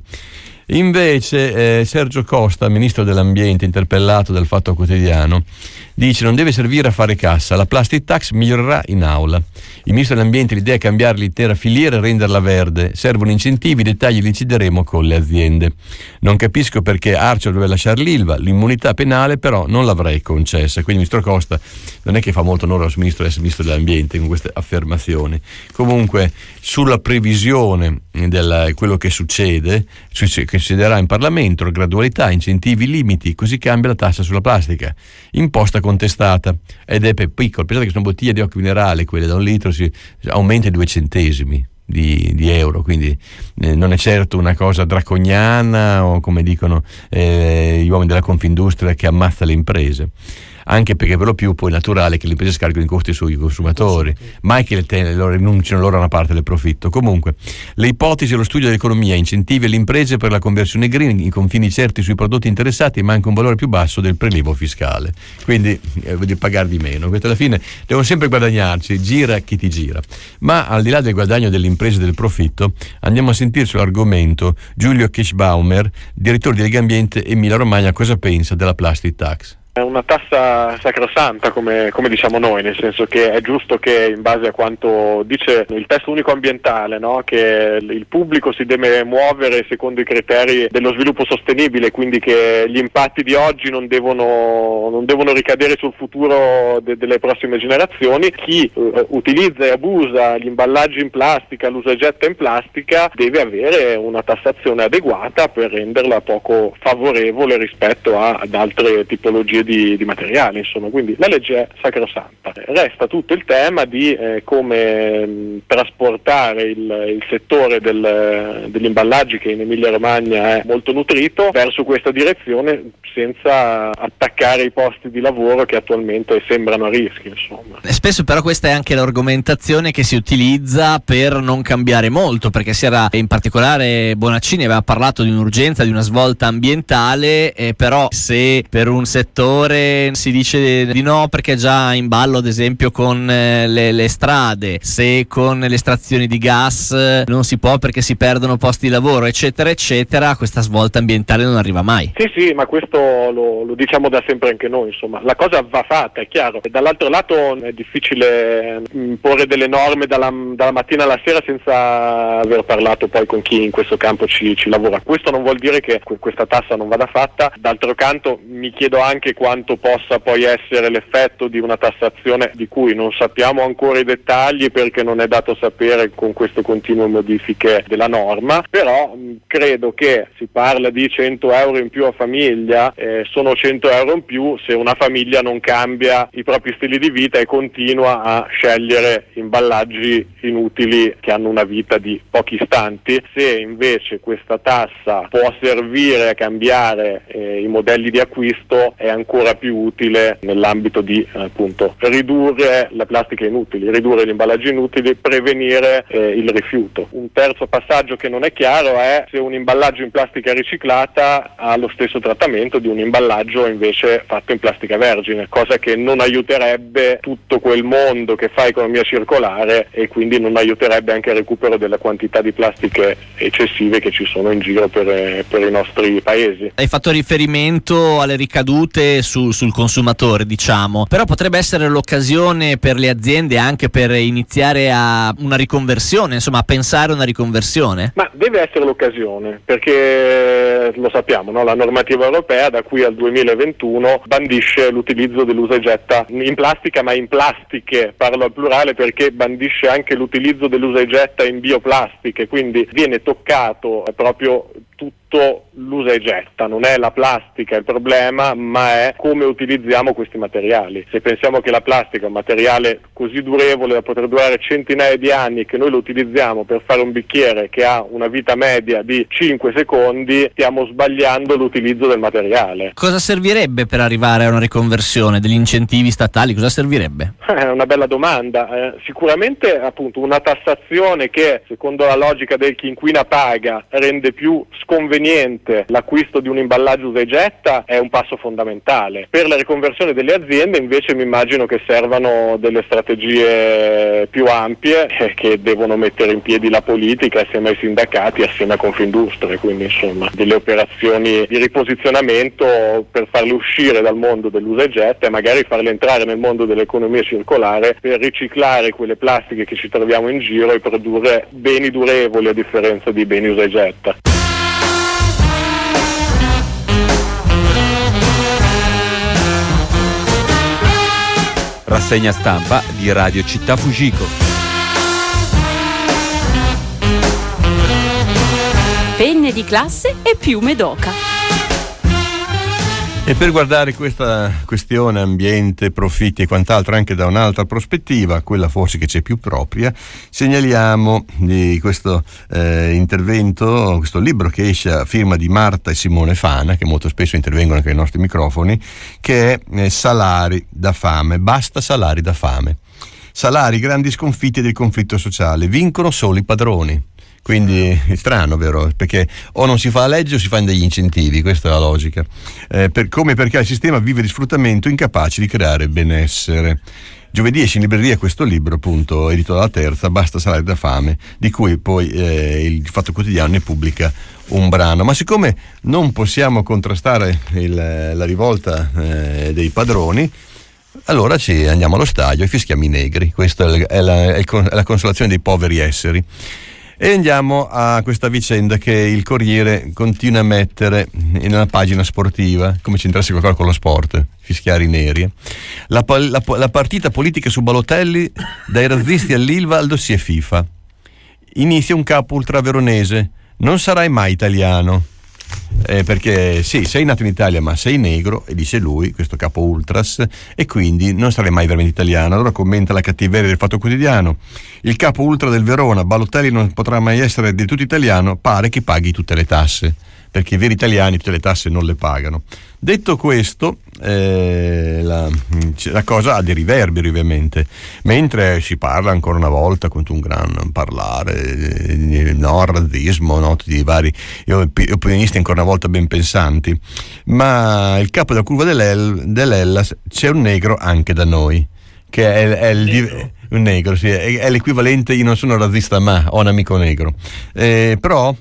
Invece Sergio Costa, ministro dell'ambiente, interpellato dal Fatto Quotidiano, dice: non deve servire a fare cassa, la plastic tax migliorerà in aula. Il ministro dell'ambiente, l'idea è cambiare l'intera filiera e renderla verde, servono incentivi, i dettagli li decideremo con le aziende. Non capisco perché Archer deve lasciare l'Ilva, l'immunità penale però non l'avrei concessa. Quindi il ministro Costa non è che fa molto onore al ministro dell'ambiente con queste affermazioni. Comunque sulla previsione di quello che succede, che succederà in Parlamento, gradualità, incentivi, limiti, così cambia la tassa sulla plastica, imposta contestata, ed è per piccolo. Pensate che sono bottiglie di acqua minerale, quelle da 1 litro, si aumenta di 2 centesimi di euro, quindi non è certo una cosa draconiana o, come dicono gli uomini della Confindustria, che ammazza le imprese. Anche perché per lo più poi è naturale che le imprese scaricano i costi sui consumatori, mai che loro rinunciano loro a una parte del profitto. Comunque le ipotesi allo studio dell'economia: incentivi alle imprese per la conversione green, i confini certi sui prodotti interessati, ma anche un valore più basso del prelievo fiscale, quindi di pagare di meno. Questo alla fine devono sempre guadagnarci, gira chi ti gira. Ma al di là del guadagno delle imprese e del profitto, andiamo a sentire sull'argomento Giulio Kirschbaumer, direttore di Legambiente Emilia Romagna, cosa pensa della plastic tax. È una tassa sacrosanta, come diciamo noi, nel senso che è giusto che, in base a quanto dice il testo unico ambientale, no, che il pubblico si deve muovere secondo i criteri dello sviluppo sostenibile, quindi che gli impatti di oggi non devono ricadere sul futuro delle prossime generazioni. Chi utilizza e abusa gli imballaggi in plastica, l'usa e getta in plastica, deve avere una tassazione adeguata per renderla poco favorevole rispetto ad altre tipologie di materiali, insomma. Quindi la legge è sacrosanta. Resta tutto il tema di come trasportare il settore degli imballaggi, che in Emilia Romagna è molto nutrito, verso questa direzione, senza attaccare i posti di lavoro che attualmente sembrano a rischio, insomma. Spesso però questa è anche l'argomentazione che si utilizza per non cambiare molto, perché in particolare Bonaccini aveva parlato di un'urgenza, di una svolta ambientale, però se per un settore si dice di no perché è già in ballo, ad esempio con le strade, se con le estrazioni di gas non si può perché si perdono posti di lavoro, eccetera eccetera, questa svolta ambientale non arriva mai. Sì, ma questo lo diciamo da sempre anche noi, insomma. La cosa va fatta, è chiaro, e dall'altro lato è difficile imporre delle norme dalla mattina alla sera senza aver parlato poi con chi in questo campo ci lavora. Questo non vuol dire che questa tassa non vada fatta. D'altro canto mi chiedo anche quanto possa poi essere l'effetto di una tassazione di cui non sappiamo ancora i dettagli, perché non è dato sapere con queste continue modifiche della norma, però credo che si parla di 100 euro in più a famiglia, sono 100 euro in più se una famiglia non cambia i propri stili di vita e continua a scegliere imballaggi inutili che hanno una vita di pochi istanti. Se invece questa tassa può servire a cambiare i modelli di acquisto, è ancora più utile nell'ambito di appunto ridurre la plastica inutile, ridurre gli imballaggi inutili, prevenire il rifiuto. Un terzo passaggio che non è chiaro è se un imballaggio in plastica riciclata ha lo stesso trattamento di un imballaggio invece fatto in plastica vergine, cosa che non aiuterebbe tutto quel mondo che fa economia circolare e quindi non aiuterebbe anche il recupero della quantità di plastiche eccessive che ci sono in giro per i nostri paesi. Hai fatto riferimento alle ricadute sul consumatore, diciamo, però potrebbe essere l'occasione per le aziende anche per iniziare a una riconversione, insomma a pensare a una riconversione? Ma deve essere l'occasione, perché lo sappiamo, no? La normativa europea da qui al 2021 bandisce l'utilizzo dell'usa e getta in plastica, ma in plastiche, parlo al plurale perché bandisce anche l'utilizzo dell'usa e getta in bioplastiche, quindi viene toccato proprio tutto l'usa e getta, non è la plastica il problema, ma è come utilizziamo questi materiali. Se pensiamo che la plastica è un materiale così durevole da poter durare centinaia di anni e che noi lo utilizziamo per fare un bicchiere che ha una vita media di 5 secondi, stiamo sbagliando l'utilizzo del materiale. Cosa servirebbe per arrivare a una riconversione? Degli incentivi statali? Cosa servirebbe? È una bella domanda. Sicuramente appunto una tassazione che, secondo la logica del chi inquina paga, rende più sconveniente l'acquisto di un imballaggio usa e getta è un passo fondamentale. Per la riconversione delle aziende invece mi immagino che servano delle strategie più ampie che devono mettere in piedi la politica assieme ai sindacati, assieme a Confindustria, quindi insomma delle operazioni di riposizionamento per farle uscire dal mondo dell'usa e getta e magari farle entrare nel mondo dell'economia circolare per riciclare quelle plastiche che ci troviamo in giro e produrre beni durevoli a differenza di beni usa e getta. Rassegna stampa di Radio Città Fujiko. Penne di classe e piume d'oca. E per guardare questa questione ambiente, profitti e quant'altro anche da un'altra prospettiva, quella forse che c'è più propria, segnaliamo di questo intervento, questo libro che esce a firma di Marta e Simone Fana, che molto spesso intervengono anche ai nostri microfoni, che è Salari da fame, basta salari da fame. Salari, grandi sconfitte del conflitto sociale, vincono solo i padroni. Quindi è strano, vero? Perché o non si fa la legge o si fanno degli incentivi, questa è la logica. Perché il sistema vive di sfruttamento, incapace di creare benessere. Giovedì esce in libreria questo libro, appunto, edito dalla Terza, Basta salari da fame, di cui poi il Fatto Quotidiano ne pubblica un brano. Ma siccome non possiamo contrastare la rivolta dei padroni, allora andiamo allo stadio e fischiamo i negri. Questa è la consolazione dei poveri esseri. E andiamo a questa vicenda che il Corriere continua a mettere nella pagina sportiva, come c'entrasse qualcosa con lo sport, fischiare i neri. La partita politica su Balotelli, dai razzisti all'Ilva al dossier FIFA. Inizia un capo ultraveronese, non sarai mai italiano. Perché sì, sei nato in Italia ma sei negro, e dice lui, questo capo ultras, e quindi non sarai mai veramente italiano. Allora commenta la cattiveria del Fatto Quotidiano: il capo ultra del Verona, Balotelli, non potrà mai essere del tutto italiano, pare che paghi tutte le tasse, perché i veri italiani tutte le tasse non le pagano. Detto questo, la cosa ha dei riverberi ovviamente, mentre si parla ancora una volta con un gran parlare no razzismo, no, tutti i vari opinionisti ancora una volta ben pensanti, ma il capo della curva dell'Hellas, c'è un negro anche da noi, che è un negro, sì, è l'equivalente, io non sono razzista ma ho un amico negro, però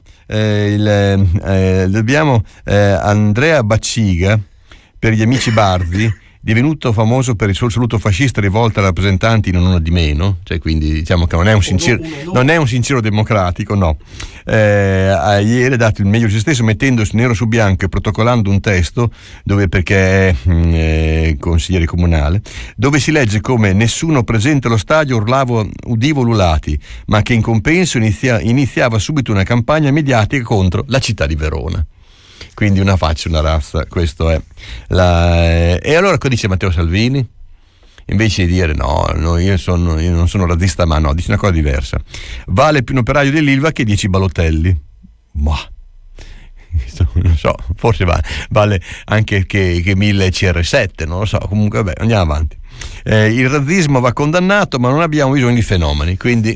dobbiamo Andrea Bacciga, per gli amici Barzi, divenuto famoso per il suo saluto fascista rivolto ai rappresentanti non uno di meno, cioè quindi diciamo che non è un sincero democratico, no. Ieri ha dato il meglio di se stesso mettendosi nero su bianco e protocollando un testo perché è consigliere comunale, dove si legge come nessuno presente allo stadio udivo ululati, ma che in compenso iniziava subito una campagna mediatica contro la città di Verona. Quindi una faccia, una razza, questo è. E allora cosa dice Matteo Salvini? Invece di dire io non sono razzista, ma no, dice una cosa diversa. Vale più un operaio dell'Ilva che 10 Balotelli. Ma non so, forse vale anche che 1000 CR7, non lo so, comunque vabbè, andiamo avanti. Il razzismo va condannato, ma non abbiamo bisogno di fenomeni, quindi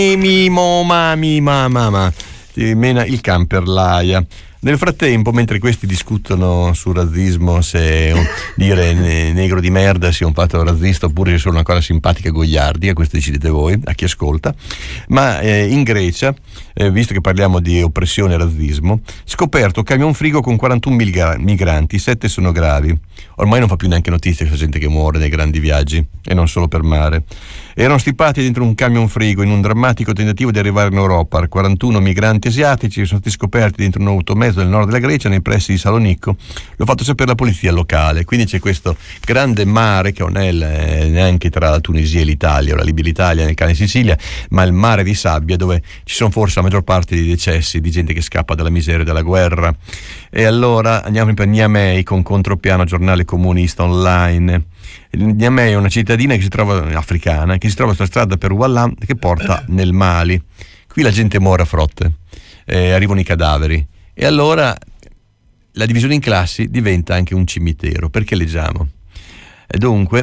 ti mena il can per l'aia. Nel frattempo, mentre questi discutono sul razzismo, se dire negro di merda sia un fatto razzista oppure se sono una cosa simpatica e gogliardica, questo decidete voi, a chi ascolta, ma in Grecia visto che parliamo di oppressione e razzismo, scoperto camion frigo con 41 migranti, 7 sono gravi. Ormai non fa più neanche notizie questa gente che muore nei grandi viaggi, e non solo per mare. Erano stipati dentro un camion frigo in un drammatico tentativo di arrivare in Europa. 41 migranti asiatici sono stati scoperti dentro un automezzo nel nord della Grecia, nei pressi di Salonicco. L'ho fatto sapere la polizia locale. Quindi c'è questo grande mare che non è neanche tra la Tunisia e l'Italia, o la Libia e l'Italia, nel Canale Sicilia, ma il mare di sabbia, dove ci sono forse la maggior parte dei decessi di gente che scappa dalla miseria e dalla guerra. E allora andiamo per Niamey con contropiano, giornale comunista online. Niamey è una cittadina che si trova africana, che si trova sulla strada per Ouallam, che porta nel Mali. Qui la gente muore a frotte, arrivano i cadaveri, e allora la divisione in classi diventa anche un cimitero. Perché leggiamo? E dunque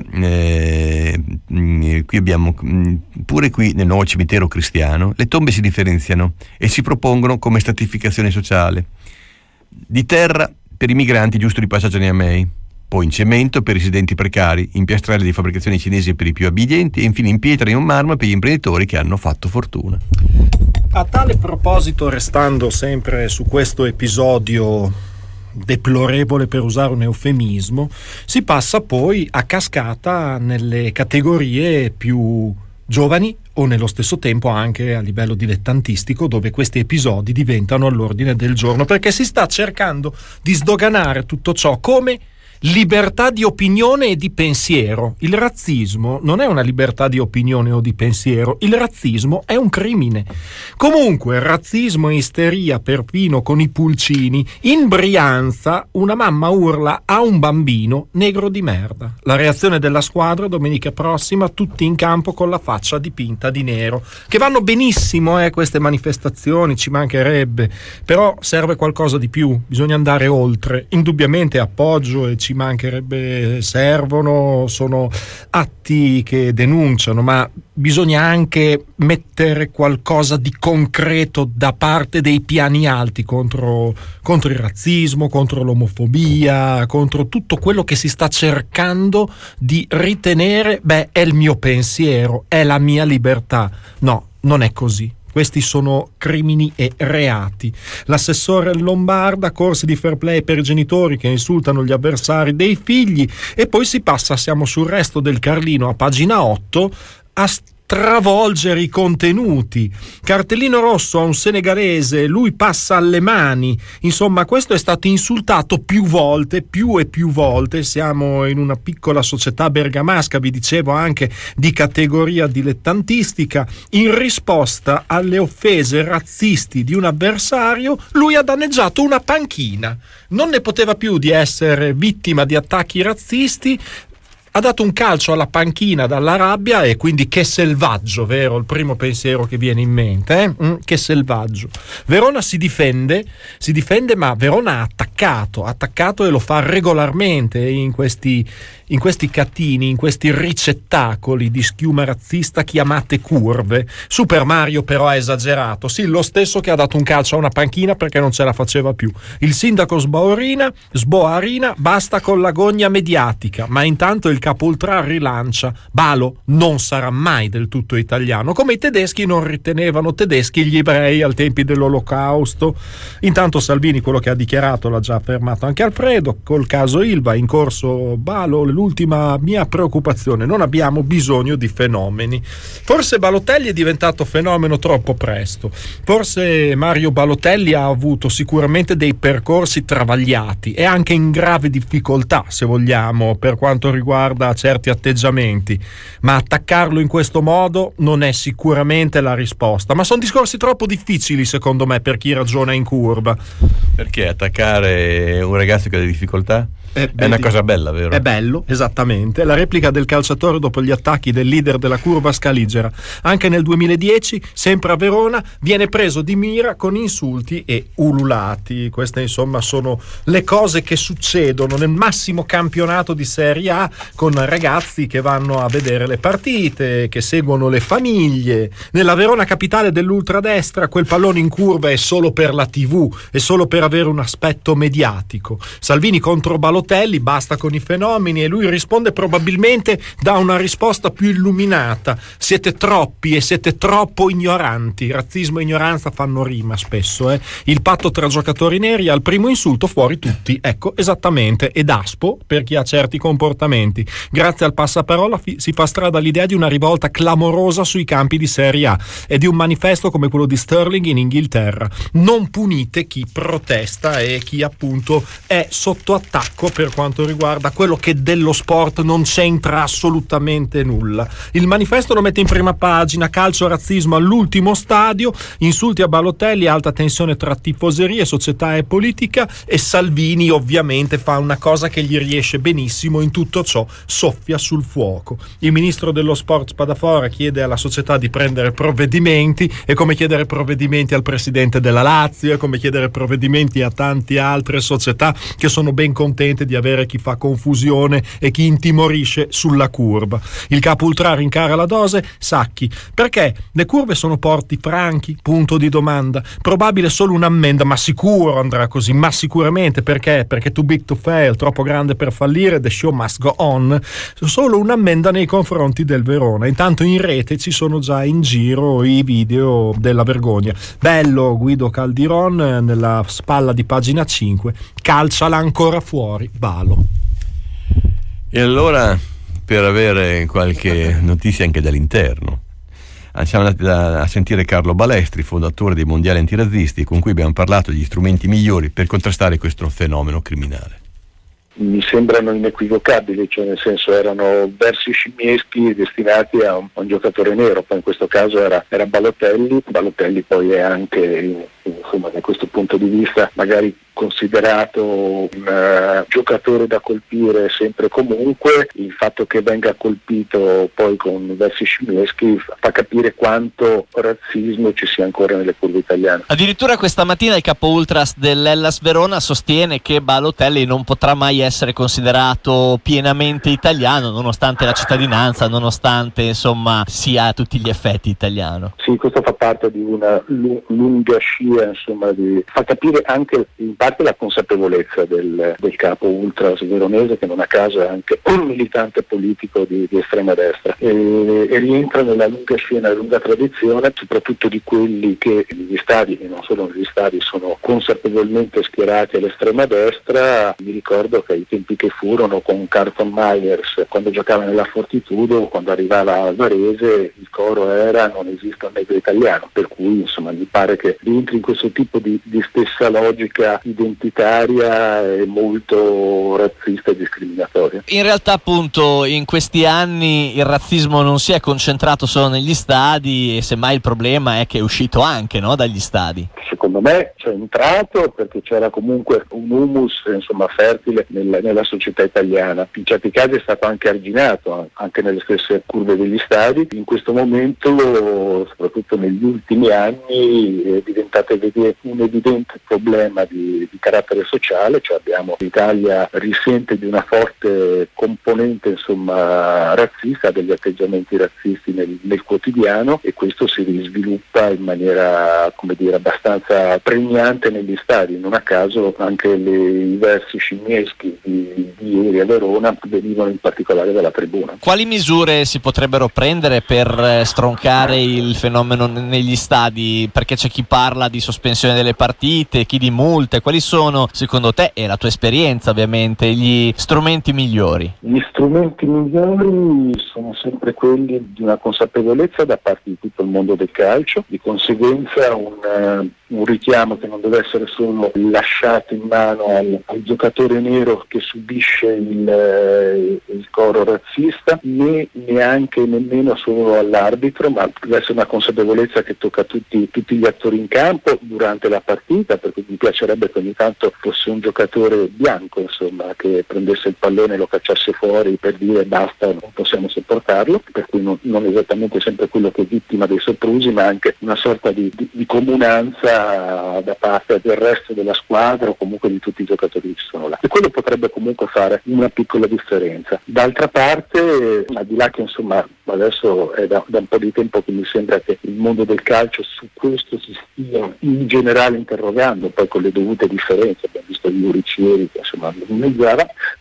qui abbiamo, pure qui nel nuovo cimitero cristiano, le tombe si differenziano e si propongono come stratificazione sociale: di terra per i migranti giusto di passaggio a Niamey, poi in cemento per i residenti precari, in piastrelle di fabbricazione cinesi per i più abbienti, e infine in pietra e in marmo per gli imprenditori che hanno fatto fortuna. A tale proposito, restando sempre su questo episodio deplorevole, per usare un eufemismo, si passa poi a cascata nelle categorie più giovani, o nello stesso tempo anche a livello dilettantistico, dove questi episodi diventano all'ordine del giorno, perché si sta cercando di sdoganare tutto ciò come libertà di opinione e di pensiero. Il razzismo non è una libertà di opinione o di pensiero, il razzismo è un crimine. Comunque, razzismo e isteria perfino con i pulcini. In Brianza una mamma urla a un bambino: negro di merda. La reazione della squadra domenica prossima: tutti in campo con la faccia dipinta di nero. Che vanno benissimo queste manifestazioni, ci mancherebbe, però serve qualcosa di più, bisogna andare oltre. Indubbiamente appoggio, e ci mancherebbe, servono, sono atti che denunciano, ma bisogna anche mettere qualcosa di concreto da parte dei piani alti contro il razzismo, contro l'omofobia, contro tutto quello che si sta cercando di ritenere è il mio pensiero, è la mia libertà. No, non è così. Questi sono crimini e reati. L'assessore Lombarda: corsi di fair play per i genitori che insultano gli avversari dei figli. E poi si passa, siamo sul Resto del Carlino a pagina 8, a travolgere i contenuti. Cartellino rosso a un senegalese, lui passa alle mani. Insomma, questo è stato insultato più e più volte. Siamo in una piccola società bergamasca, vi dicevo, anche di categoria dilettantistica. In risposta alle offese razzisti di un avversario, lui ha danneggiato una panchina. Non ne poteva più di essere vittima di attacchi razzisti, ha dato un calcio alla panchina dalla rabbia, e quindi che selvaggio, vero? Il primo pensiero che viene in mente, che selvaggio. Verona si difende, ma Verona ha attaccato e lo fa regolarmente in questi catini, in questi ricettacoli di schiuma razzista chiamate curve. Super Mario però ha esagerato, sì, lo stesso che ha dato un calcio a una panchina perché non ce la faceva più. Il sindaco Sboarina, basta con l'agonia mediatica, ma intanto il capo ultra rilancia: Balo non sarà mai del tutto italiano, come i tedeschi non ritenevano tedeschi gli ebrei al tempi dell'Olocausto. Intanto Salvini, quello che ha dichiarato, l'ha già affermato anche Alfredo, col caso Ilva in corso Balo, l'ultima mia preoccupazione: non abbiamo bisogno di fenomeni. Forse Balotelli è diventato fenomeno troppo presto, forse Mario Balotelli ha avuto sicuramente dei percorsi travagliati e anche in grave difficoltà, se vogliamo, per quanto riguarda certi atteggiamenti, ma attaccarlo in questo modo non è sicuramente la risposta. Ma sono discorsi troppo difficili, secondo me, per chi ragiona in curva. Perché attaccare un ragazzo che ha delle difficoltà è una cosa bella, vero? È bello, esattamente. La replica del calciatore dopo gli attacchi del leader della curva Scaligera. Anche nel 2010, sempre a Verona, viene preso di mira con insulti e ululati. Queste, insomma, sono le cose che succedono nel massimo campionato di Serie A, con ragazzi che vanno a vedere le partite, che seguono le famiglie. Nella Verona capitale dell'ultradestra, quel pallone in curva è solo per la TV, è solo per avere un aspetto mediatico. Salvini contro Balotelli Balotelli, basta con i fenomeni, e lui risponde probabilmente da una risposta più illuminata: siete troppi e siete troppo ignoranti. Razzismo e ignoranza fanno rima spesso, Il patto tra giocatori neri, al primo insulto fuori tutti, ecco, esattamente, ed aspo per chi ha certi comportamenti. Grazie al passaparola si fa strada l'idea di una rivolta clamorosa sui campi di Serie A e di un manifesto come quello di Sterling in Inghilterra: non punite chi protesta e chi appunto è sotto attacco per quanto riguarda quello che dello sport non c'entra assolutamente nulla. Il manifesto lo mette in prima pagina: calcio, razzismo all'ultimo stadio, insulti a Balotelli, alta tensione tra tifoserie, società e politica, e Salvini ovviamente fa una cosa che gli riesce benissimo in tutto ciò: soffia sul fuoco. Il ministro dello sport Spadafora chiede alla società di prendere provvedimenti, è come chiedere provvedimenti al presidente della Lazio, è come chiedere provvedimenti a tante altre società che sono ben contente di avere chi fa confusione e chi intimorisce sulla curva. Il capo ultra rincara la dose: Sacchi, perché le curve sono porti franchi? Punto di domanda. Probabile solo un'ammenda, ma sicuro andrà così, ma sicuramente. Perché? Perché too big to fail, troppo grande per fallire, the show must go on. Solo un'ammenda nei confronti del Verona. Intanto in rete ci sono già in giro i video della vergogna. Bello Guido Caldiron nella spalla di pagina 5: calciala ancora fuori Balo. E allora, per avere qualche notizia anche dall'interno, siamo andati a sentire Carlo Balestri, fondatore dei Mondiali Antirazzisti, con cui abbiamo parlato degli strumenti migliori per contrastare questo fenomeno criminale. Mi sembrano inequivocabili, cioè nel senso erano versi scimmieschi destinati a un giocatore nero, poi in questo caso era Balotelli poi è anche, insomma, da questo punto di vista magari considerato un giocatore da colpire sempre e comunque. Il fatto che venga colpito poi con versi scimmieschi fa capire quanto razzismo ci sia ancora nelle curve italiane. Addirittura questa mattina il capo ultras dell'Hellas Verona sostiene che Balotelli non potrà mai essere considerato pienamente italiano, nonostante la cittadinanza, nonostante insomma sia a tutti gli effetti italiano. Sì, questo fa parte di una lunga scia, insomma, fa capire anche in parte la consapevolezza del capo ultras veronese, che non a caso è anche un militante politico di estrema destra, e rientra nella lunga scena, lunga tradizione, soprattutto di quelli che negli stadi, e non solo negli stadi, sono consapevolmente schierati all'estrema destra. Mi ricordo che ai tempi che furono con Carlton Myers, quando giocava nella Fortitudo, quando arrivava a Varese, il coro era "non esiste un negro italiano", per cui insomma mi pare che rientri in questo tipo di stessa logica identitaria e molto razzista e discriminatoria. In realtà appunto in questi anni il razzismo non si è concentrato solo negli stadi, e semmai il problema è che è uscito anche, no, dagli stadi. Secondo me c'è entrato perché c'era comunque un humus, insomma, fertile nella società italiana. In certi casi è stato anche arginato, anche nelle stesse curve degli stadi. In questo momento, soprattutto negli ultimi anni, è diventato un evidente problema di carattere sociale, cioè l'Italia risente di una forte componente, insomma, razzista, degli atteggiamenti razzisti nel quotidiano, e questo si risviluppa in maniera, come dire, abbastanza pregnante negli stadi. Non a caso anche i versi scimmieschi di ieri a Verona venivano in particolare dalla tribuna. Quali misure si potrebbero prendere per stroncare il fenomeno negli stadi? Perché c'è chi parla di sospensione delle partite, chi di multe. Quali sono, secondo te, e la tua esperienza ovviamente, gli strumenti migliori? Gli strumenti migliori sono sempre quelli di una consapevolezza da parte di tutto il mondo del calcio, di conseguenza un richiamo che non deve essere solo lasciato in mano al giocatore nero che subisce il coro razzista, né nemmeno solo all'arbitro, ma deve essere una consapevolezza che tocca a tutti gli attori in campo durante la partita, perché mi piacerebbe che ogni tanto fosse un giocatore bianco, insomma, che prendesse il pallone e lo cacciasse fuori per dire basta, non possiamo sopportarlo, per cui non esattamente sempre quello che è vittima dei soprusi, ma anche una sorta di comunanza da parte del resto della squadra o comunque di tutti i giocatori che sono là, e quello potrebbe comunque fare una piccola differenza. D'altra parte, al di là che insomma adesso è da un po' di tempo che mi sembra che il mondo del calcio su questo si stia in generale interrogando, poi con le dovute differenze, abbiamo visto Juric ieri che insomma minimizzava,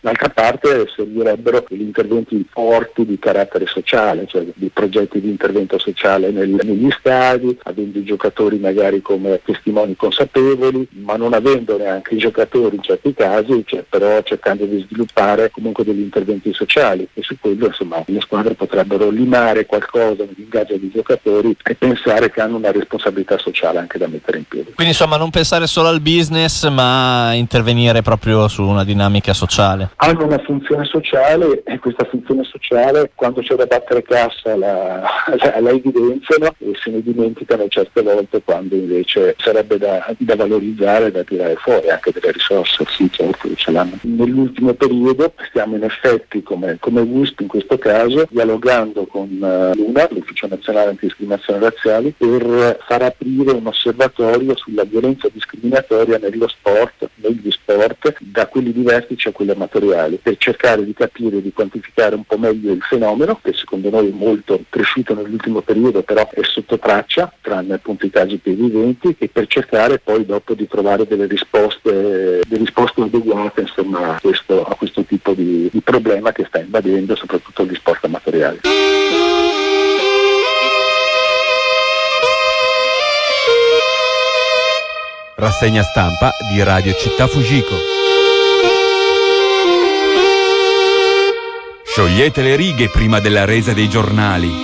D'altra parte servirebbero degli interventi forti di carattere sociale, cioè di progetti di intervento sociale negli stadi, avendo i giocatori magari come testimoni consapevoli, ma non avendo neanche i giocatori in certi casi, cioè, però cercando di sviluppare comunque degli interventi sociali, e su quello insomma le squadre potrebbero limare qualcosa nell'ingaggio dei giocatori e pensare che hanno una responsabilità sociale anche da mettere in piedi. Quindi insomma non pensare solo al business, ma intervenire proprio su una dinamica sociale. Hanno una funzione sociale, e questa funzione sociale quando c'è da battere cassa la evidenziano e se ne dimenticano certe volte, quando invece sarebbe da valorizzare, da tirare fuori anche delle risorse. Sì, certo, ce l'hanno. Nell'ultimo periodo stiamo in effetti come WISP in questo caso dialogando con l'UNA, l'Ufficio Nazionale Antidiscriminazioni Razziali, per far aprire un osservatorio sulla violenza discriminatoria negli sport, da quelli didattici a quelli amatoriali, per cercare di capire e di quantificare un po' meglio il fenomeno, che secondo noi è molto cresciuto nell'ultimo periodo, però è sotto traccia, tranne appunto i casi più evidenti, e per cercare poi dopo di trovare delle risposte adeguate insomma a questo tipo di problema che sta invadendo soprattutto gli sport amatoriali. Rassegna stampa di Radio Città Fujiko. Sciogliete le righe prima della resa dei giornali.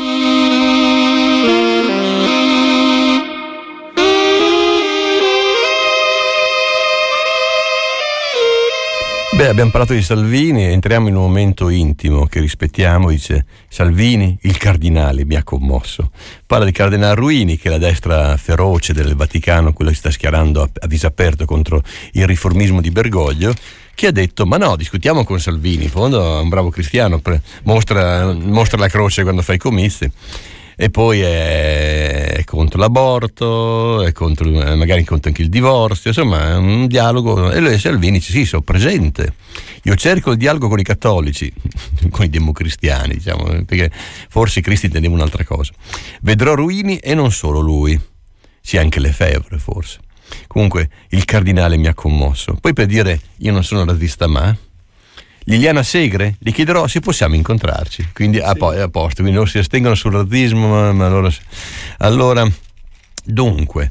Beh, abbiamo parlato di Salvini, entriamo in un momento intimo che rispettiamo. Dice Salvini, il cardinale mi ha commosso. Parla di Cardinale Ruini, che è la destra feroce del Vaticano, quello che si sta schierando a viso aperto contro il riformismo di Bergoglio, che ha detto ma no, discutiamo con Salvini, in fondo è un bravo cristiano, mostra la croce quando fa i comizi. E poi è contro l'aborto, è contro, magari contro anche il divorzio, insomma è un dialogo. E lui Salvini dice sì, sono presente, io cerco il dialogo con i cattolici, con i democristiani, diciamo, perché forse i cristi intendevano un'altra cosa. Vedrò Ruini e non solo lui, sì, anche Lefebvre forse. Comunque il cardinale mi ha commosso. Poi per dire io non sono razzista ma Liliana Segre, gli chiederò se possiamo incontrarci, quindi sì. A posto, quindi loro si astengono sul razzismo, ma allora dunque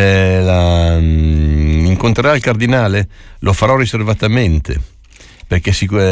incontrerà il cardinale, lo farò riservatamente, perché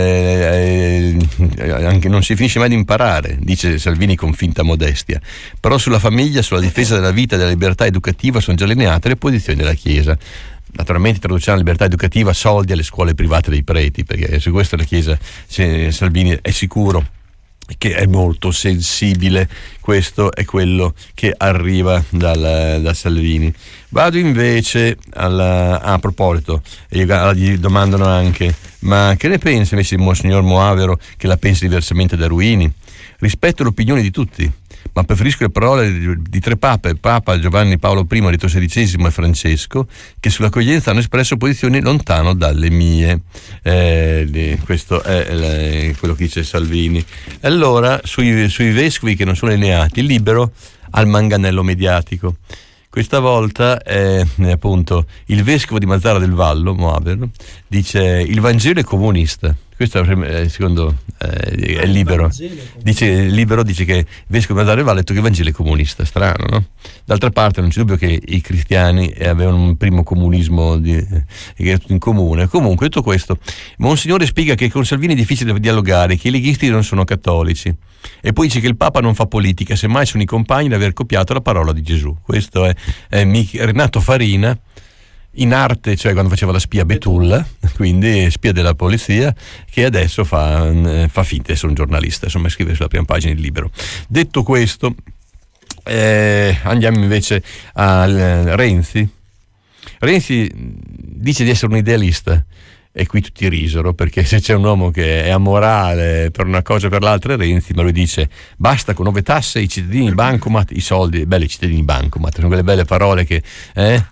anche non si finisce mai di imparare, dice Salvini con finta modestia, però sulla famiglia, sulla difesa della vita e della libertà educativa sono già allineate le posizioni della Chiesa. Naturalmente traduciamo libertà educativa, soldi alle scuole private dei preti, perché su questo la Chiesa, Salvini è sicuro che è molto sensibile. Questo è quello che arriva da Salvini. Vado invece a proposito, gli domandano anche ma che ne pensa invece di Monsignor Moavero, che la pensa diversamente da Ruini? Rispetto l'opinione di tutti, ma preferisco le parole di tre pape, Papa Giovanni Paolo I, Rito XVI e Francesco, che sull'accoglienza hanno espresso posizioni lontano dalle mie. Questo è quello che dice Salvini. Allora, sui vescovi che non sono allineati, Libero al manganello mediatico. Questa volta appunto il vescovo di Mazara del Vallo, Moavero, dice il Vangelo è comunista. Questo secondo è Libero. Libero dice che il vescovo di Mazara del Vallo ha detto che il Vangelo è comunista. Strano, no? D'altra parte non c'è dubbio che i cristiani avevano un primo comunismo che era tutto in comune. Comunque tutto questo, Monsignore spiega che con Salvini è difficile dialogare, che i leghisti non sono cattolici. E poi dice che il Papa non fa politica, semmai sono i compagni di aver copiato la parola di Gesù. Questo è Renato Farina, in arte, cioè quando faceva la spia Betulla, quindi spia della polizia, che adesso fa finta di essere un giornalista, insomma scrive sulla prima pagina del Libero. Detto questo, andiamo invece a Renzi. Renzi dice di essere un idealista. E qui tutti risero, perché se c'è un uomo che è amorale per una cosa o per l'altra è Renzi, ma lui dice basta con nuove tasse, i cittadini bancomat, i soldi, belli cittadini bancomat, sono quelle belle parole che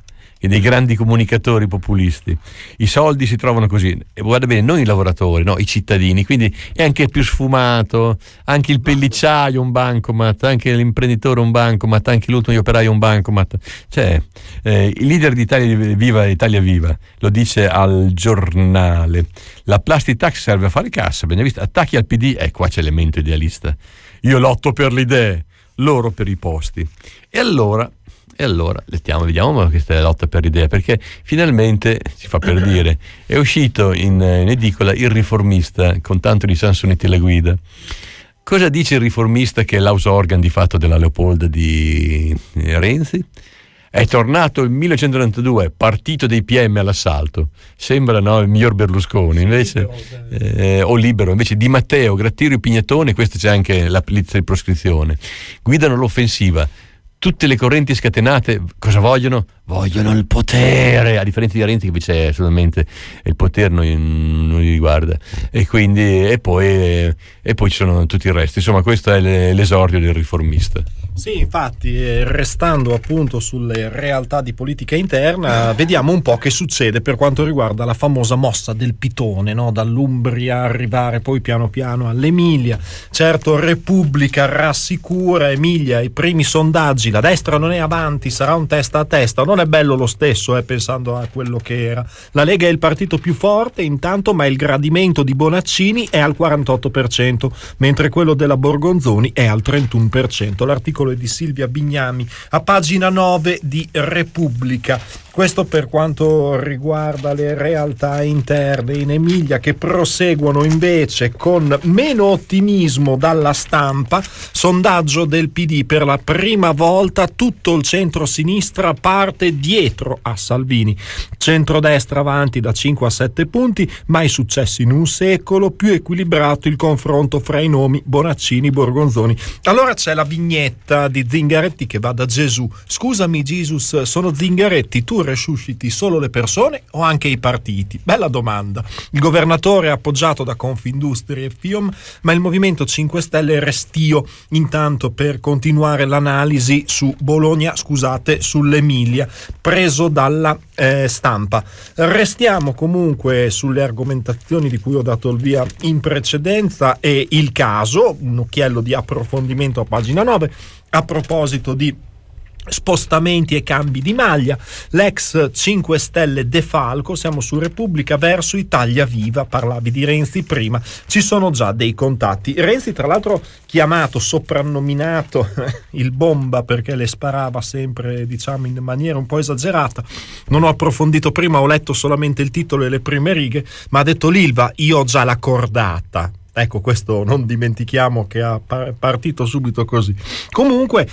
dei grandi comunicatori populisti. I soldi si trovano così, e guarda bene, non i lavoratori, no, i cittadini, quindi è anche più sfumato, anche il pellicciaio un bancomat, anche l'imprenditore un bancomat, anche l'ultimo operaio un bancomat. Cioè, il leader di Italia Viva lo dice al giornale: la plastic tax serve a fare cassa, ben visto, attacchi al PD, qua c'è elemento idealista. Io lotto per le idee, loro per i posti. E allora vediamo questa lotta per l'idea, perché finalmente, si fa per dire, è uscito in edicola Il Riformista, con tanto di Sansonetti alla guida. Cosa dice il Riformista, che è l'house organ di fatto della Leopolda di Renzi? È tornato il 1992, partito dei PM all'assalto. Sembra, no, il miglior Berlusconi, invece o Libero, invece Di Matteo, Grattiero e Pignatone, questa c'è anche la lista di proscrizione. Guidano l'offensiva. Tutte le correnti scatenate cosa vogliono? Vogliono il potere, a differenza di Renzi, che invece assolutamente il potere non li riguarda. E poi ci sono tutti il resto. Insomma, questo è l'esordio del Riformista. Sì, infatti, restando appunto sulle realtà di politica interna, vediamo un po' che succede per quanto riguarda la famosa mossa del pitone, no? Dall'Umbria arrivare poi piano piano all'Emilia. Certo, Repubblica rassicura Emilia, i primi sondaggi, la destra non è avanti, sarà un testa a testa. Non è bello lo stesso, pensando a quello che era. La Lega è il partito più forte intanto, ma il gradimento di Bonaccini è al 48%, mentre quello della Borgonzoni è al 31%. L'articolo è di Silvia Bignami a pagina 9 di Repubblica. Questo per quanto riguarda le realtà interne in Emilia, che proseguono invece con meno ottimismo dalla Stampa. Sondaggio del PD: per la prima volta tutto il centro-sinistra parte dietro a Salvini. Centrodestra avanti da 5 a 7 punti, mai successo in un secolo, più equilibrato il confronto fra i nomi Bonaccini-Borgonzoni. Allora c'è la vignetta di Zingaretti che va da Gesù: scusami Jesus, sono Zingaretti, tu resusciti solo le persone o anche i partiti? Bella domanda. Il governatore è appoggiato da Confindustria e FIOM, ma il Movimento 5 Stelle è restio intanto per continuare l'analisi su Bologna, sull'Emilia, preso dalla Stampa. Restiamo comunque sulle argomentazioni di cui ho dato il via in precedenza, e il caso, un occhiello di approfondimento a pagina 9, a proposito di spostamenti e cambi di maglia. L'ex 5 Stelle De Falco, siamo su Repubblica, verso Italia Viva. Parlavi di Renzi prima, ci sono già dei contatti. Renzi, tra l'altro, chiamato, soprannominato il bomba, perché le sparava sempre, diciamo, in maniera un po' esagerata. Non ho approfondito prima, ho letto solamente il titolo e le prime righe, ma ha detto l'Ilva: io ho già la cordata. Ecco, questo non dimentichiamo che ha partito subito così. Comunque,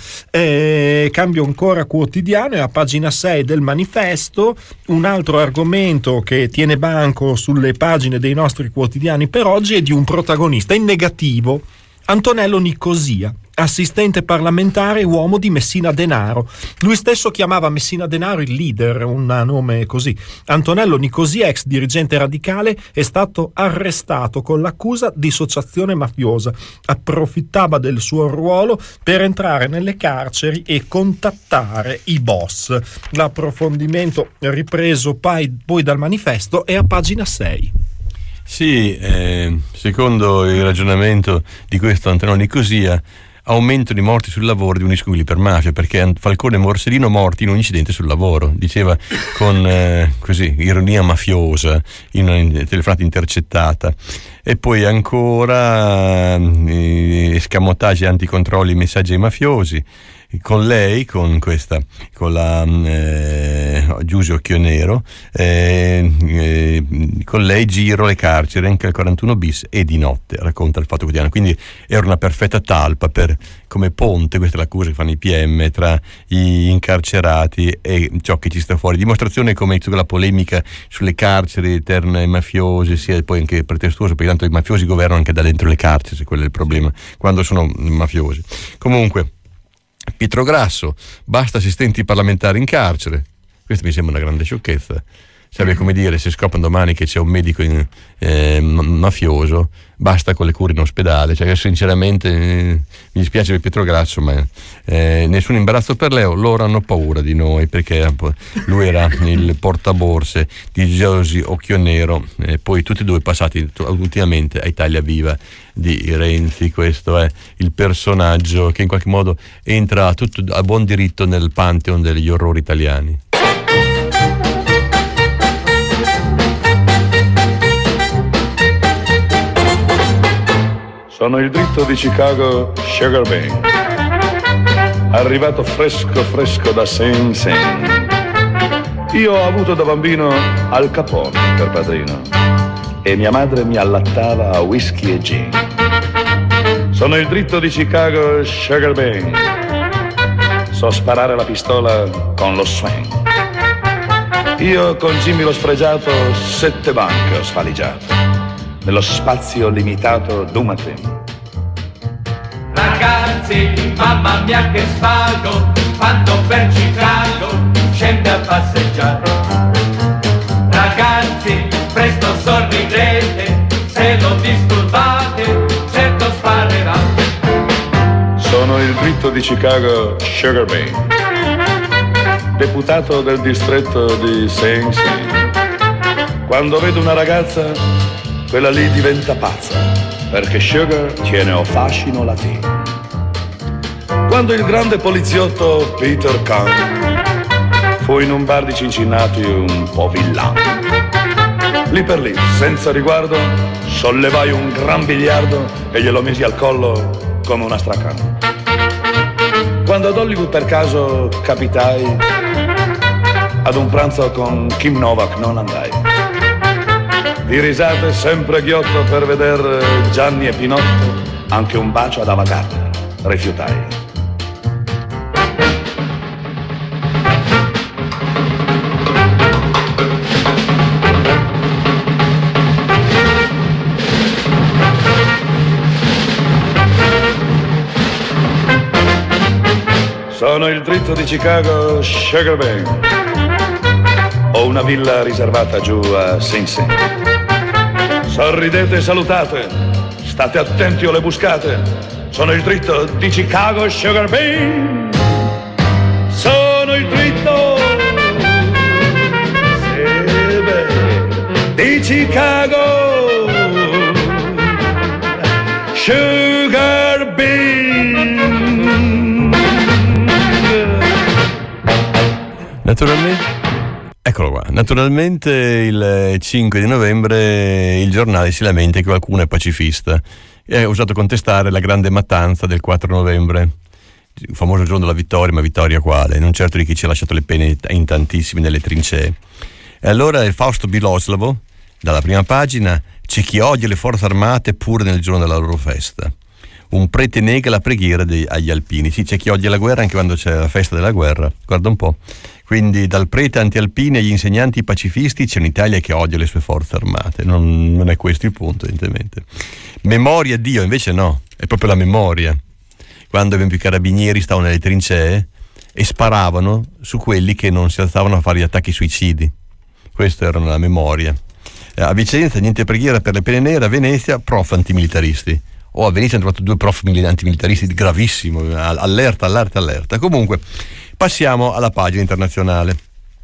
cambio ancora quotidiano, e a pagina 6 del Manifesto un altro argomento che tiene banco sulle pagine dei nostri quotidiani per oggi è di un protagonista in negativo: Antonello Nicosia, assistente parlamentare, uomo di Messina Denaro. Lui stesso chiamava Messina Denaro il leader, un nome così. Antonello Nicosia, ex dirigente radicale, è stato arrestato con l'accusa di associazione mafiosa. Approfittava del suo ruolo per entrare nelle carceri e contattare i boss. L'approfondimento ripreso poi dal Manifesto è a pagina 6. Sì, secondo il ragionamento di questo Antonello Nicosia, aumento di morti sul lavoro di uniscibili per mafia, perché Falcone e Borsellino morti in un incidente sul lavoro, diceva con così ironia mafiosa in una telefonata intercettata. E poi ancora escamotage, anticontrolli, messaggi ai mafiosi. Con lei, con la Giusy Occhionero, con lei giro le carceri anche al 41 bis e di notte, racconta il Fatto Quotidiano. Quindi era una perfetta talpa come ponte, questa è l'accusa che fanno i PM, tra gli incarcerati e ciò che ci sta fuori. Dimostrazione come tutta la polemica sulle carceri eterne mafiosi sia poi anche pretestuoso, perché tanto i mafiosi governano anche da dentro le carceri, se quello è il problema, quando sono mafiosi. Comunque, Pietro Grasso, basta assistenti parlamentari in carcere. Questa mi sembra una grande sciocchezza. sarebbe come dire, se scoprono domani che c'è un medico mafioso, basta con le cure in ospedale. Cioè, sinceramente mi dispiace per Pietro Grasso, ma nessun imbarazzo per loro hanno paura di noi, perché lui era il portaborse di Giosi Occhionero, poi tutti e due passati ultimamente a Italia Viva di Renzi. Questo è il personaggio che in qualche modo entra a buon diritto nel pantheon degli orrori italiani. Sono il dritto di Chicago Sugar Bean, arrivato fresco da Sing Sing. Io ho avuto da bambino Al Capone per padrino e mia madre mi allattava a whisky e gin. Sono il dritto di Chicago Sugar Bean, so sparare la pistola con lo swing. Io con Jimmy lo sfregiato 7 banche ho svaligiato nello spazio limitato d'un mattino. Ragazzi, mamma mia che svago, quando per Chicago scende a passeggiare. Ragazzi, presto sorridete, se lo disturbate, certo sparerà. Sono il dritto di Chicago Sugar Bean, deputato del distretto di Sing Sing. Quando vedo una ragazza, quella lì diventa pazza, perché Sugar tiene o fascino latino. Quando il grande poliziotto Peter Kahn fu in un bar di Cincinnati un po' villano, lì per lì, senza riguardo, sollevai un gran biliardo e glielo misi al collo come una stracana. Quando ad Hollywood per caso capitai, ad un pranzo con Kim Novak non andai. Di risate sempre ghiotto per veder Gianni e Pinotto, anche un bacio ad Ava Gardner rifiutai. Sono il dritto di Chicago Sugar Bean, ho una villa riservata giù a Sing Sing. Sorridete e salutate, state attenti o le buscate. Sono il dritto di Chicago Sugar Bean. Sono il dritto di Chicago Sugar Bean. Naturalmente. Eccolo qua. Naturalmente il 5 di novembre il giornale si lamenta che qualcuno è pacifista e ha osato contestare la grande mattanza del 4 novembre, il famoso giorno della vittoria, ma vittoria quale? Non certo di chi ci ha lasciato le pene in tantissimi nelle trincee. E allora il Fausto Biloslavo, dalla prima pagina, c'è chi odia le forze armate pure nel giorno della loro festa. Un prete nega la preghiera agli alpini. Sì, c'è chi odia la guerra anche quando c'è la festa della guerra, guarda un po'. Quindi dal prete anti-alpini agli insegnanti pacifisti c'è un'Italia che odia le sue forze armate. Non è questo il punto, evidentemente. Memoria Dio, invece no, è proprio la memoria. Quando ad esempio i carabinieri stavano nelle trincee e sparavano su quelli che non si alzavano a fare gli attacchi suicidi. Questa era la memoria. A Vicenza niente preghiera per le pene nere, a Venezia prof antimilitaristi. A Venezia hanno trovato 2 prof antimilitaristi gravissimo, allerta. Comunque, passiamo alla pagina internazionale.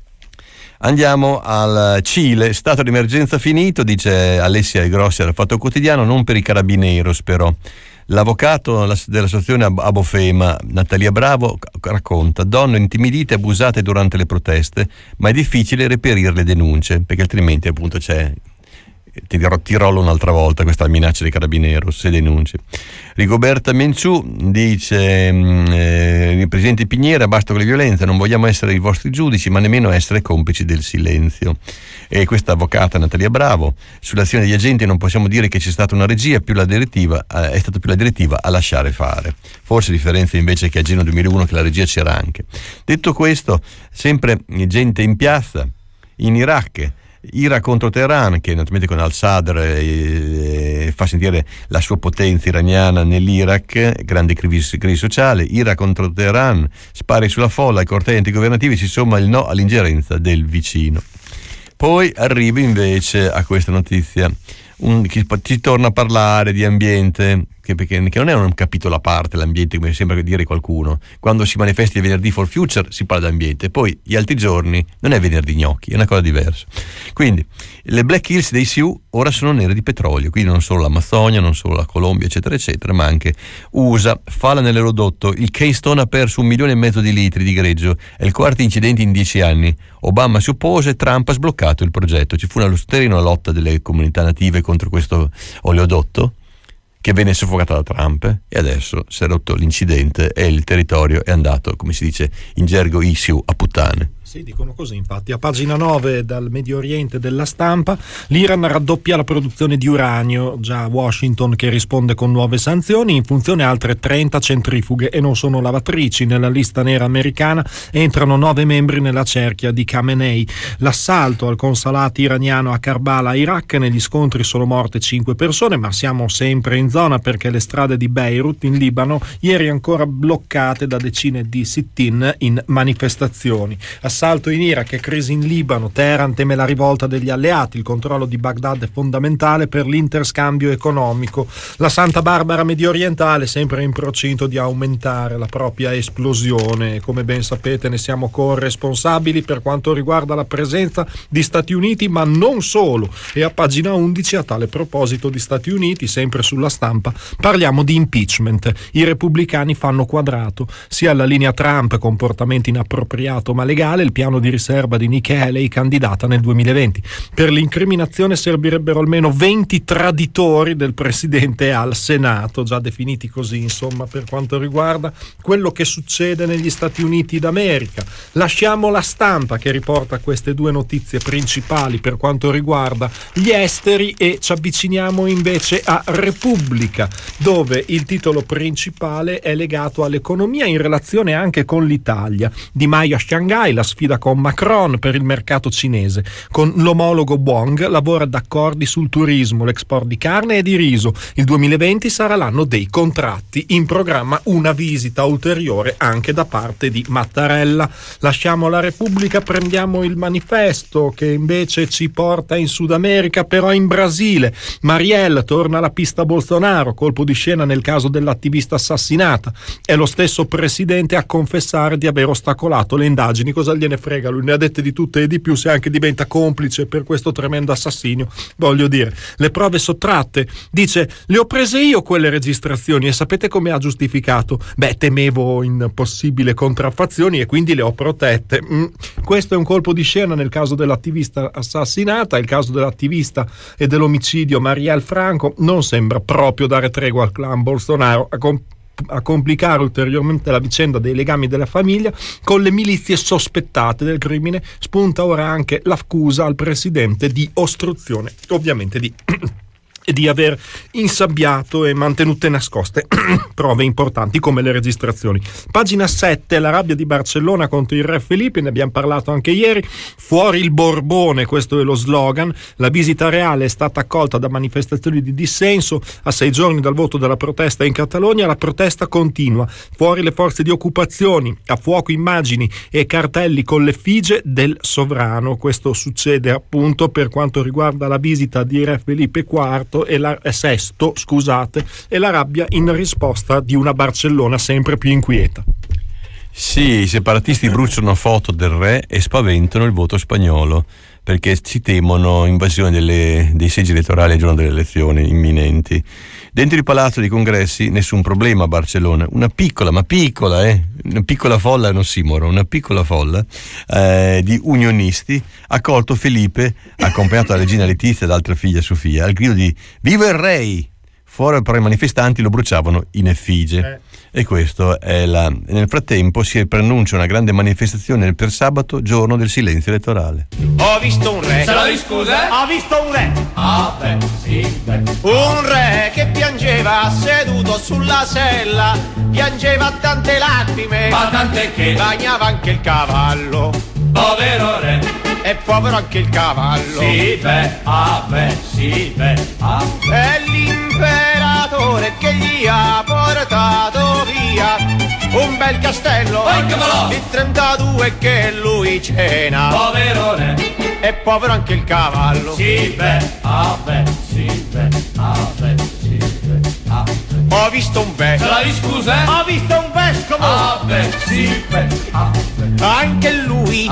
Andiamo al Cile, stato di emergenza finito, dice Alessia Grossi al Fatto Quotidiano, non per i carabineros però. L'avvocato dell'associazione Abofema, Natalia Bravo, racconta: donne intimidite e abusate durante le proteste, ma è difficile reperire le denunce, perché altrimenti appunto c'è... Ti rollo un'altra volta questa minaccia dei carabineros se denunci. Rigoberta Menciù dice il presidente Piñera: basta con le violenze, non vogliamo essere i vostri giudici ma nemmeno essere complici del silenzio. E questa avvocata Natalia Bravo: sull'azione degli agenti non possiamo dire che c'è stata una regia, più la direttiva è stata più la direttiva a lasciare fare, forse a differenza invece che a Genova 2001 che la regia c'era anche. Detto questo, sempre gente in piazza in Iraq contro Teheran, che naturalmente con al-Sadr fa sentire la sua potenza iraniana nell'Iraq, grande crisi sociale. Ira contro Teheran, spari sulla folla, ai cortei antigovernativi, si somma il no all'ingerenza del vicino. Poi arrivi invece a questa notizia, ci torna a parlare di ambiente, perché non è un capitolo a parte l'ambiente, come sembra dire qualcuno. Quando si manifesta il venerdì for future si parla di ambiente, poi gli altri giorni non è venerdì gnocchi, è una cosa diversa. Quindi le Black Hills dei Sioux ora sono nere di petrolio, quindi non solo l'Amazzonia, non solo la Colombia, eccetera eccetera, ma anche USA. Falla nell'erodotto, il Keystone ha perso 1,5 milioni di litri di greggio, è il quarto incidente in 10 anni. Obama si oppose, Trump ha sbloccato il progetto. Ci fu una lotta delle comunità native contro questo oleodotto che venne soffocato da Trump, e adesso si è rotto l'incidente e il territorio è andato, come si dice in gergo Sioux, a puttane. Sì, dicono così, infatti. A pagina 9 dal Medio Oriente della Stampa, l'Iran raddoppia la produzione di uranio, già Washington che risponde con nuove sanzioni, in funzione altre 30 centrifughe, e non sono lavatrici. Nella lista nera americana entrano 9 membri nella cerchia di Khamenei. L'assalto al consolato iraniano a Karbala, Iraq, negli scontri sono morte 5 persone, ma siamo sempre in zona perché le strade di Beirut in Libano ieri ancora bloccate da decine di sit-in in manifestazioni. Assalto in Iraq e crisi in Libano, Teheran teme la rivolta degli alleati, il controllo di Baghdad è fondamentale per l'interscambio economico. La Santa Barbara medio orientale sempre in procinto di aumentare la propria esplosione, come ben sapete ne siamo corresponsabili per quanto riguarda la presenza di Stati Uniti, ma non solo. E a pagina 11, a tale proposito di Stati Uniti, sempre sulla Stampa, parliamo di impeachment. I repubblicani fanno quadrato, sia alla linea Trump, comportamento inappropriato ma legale, il piano di riserva di Nikki Haley, candidata nel 2020. Per l'incriminazione servirebbero almeno 20 traditori del presidente al Senato, già definiti così, insomma, per quanto riguarda quello che succede negli Stati Uniti d'America. Lasciamo la Stampa che riporta queste due notizie principali per quanto riguarda gli esteri e ci avviciniamo invece a Repubblica, dove il titolo principale è legato all'economia in relazione anche con l'Italia. Di Maio a Shanghai, la sfida con Macron per il mercato cinese. Con l'omologo Wong lavora d'accordi sul turismo, l'export di carne e di riso. Il 2020 sarà l'anno dei contratti. In programma una visita ulteriore anche da parte di Mattarella. Lasciamo la Repubblica, prendiamo il Manifesto che invece ci porta in Sud America, però in Brasile. Marielle torna alla pista Bolsonaro, colpo di scena nel caso dell'attivista assassinata. È lo stesso presidente a confessare di aver ostacolato le indagini. Cosa gliene frega, lui ne ha dette di tutte e di più, se anche diventa complice per questo tremendo assassinio, voglio dire. Le prove sottratte, dice, le ho prese io quelle registrazioni, e sapete come ha giustificato? Temevo in possibili contraffazioni e quindi le ho protette. Questo è un colpo di scena nel caso dell'attivista assassinata. Il caso dell'attivista e dell'omicidio Marielle Franco non sembra proprio dare tregua al clan Bolsonaro, a complicare ulteriormente la vicenda dei legami della famiglia con le milizie sospettate del crimine. Spunta ora anche l'accusa al presidente di ostruzione, ovviamente di aver insabbiato e mantenute nascoste prove importanti come le registrazioni. Pagina 7, la rabbia di Barcellona contro il re Felipe, ne abbiamo parlato anche ieri. Fuori il Borbone, questo è lo slogan. La visita reale è stata accolta da manifestazioni di dissenso. A 6 giorni dal voto della protesta in Catalogna, la protesta continua. Fuori le forze di occupazioni, a fuoco immagini e cartelli con l'effigie del sovrano. Questo succede appunto per quanto riguarda la visita di re Felipe IV e Sesto, scusate, e la rabbia in risposta di una Barcellona sempre più inquieta. Sì, i separatisti bruciano foto del re e spaventano il voto spagnolo perché si temono invasione dei seggi elettorali al giorno delle elezioni imminenti. Dentro il palazzo dei congressi nessun problema a Barcellona, una piccola folla, non simoro, una piccola folla di unionisti ha accolto Felipe, accompagnato dalla regina Letizia e dall'altra figlia Sofia, al grido di "Viva il re!". Fuori però i manifestanti lo bruciavano in effigie. E questo è nel frattempo si preannuncia una grande manifestazione per sabato, giorno del silenzio elettorale. Ho visto un re. Se lo scusa? Ho visto un re. Ah beh, sì, beh. Un re che piangeva seduto sulla sella, piangeva tante lacrime, ma tante che bagnava anche il cavallo. Povero re. E povero anche il cavallo. Sì, beh, ah beh, sì, beh, ah. È l'imperatore che gli ha portato via via un bel castello di 32 che lui cena. Poverone. E povero anche il cavallo. Sì, beh, sì, beh, sì, beh, ho visto un vescovo. Se la scusa? Ho visto un vescovo. Sì, beh, anche lui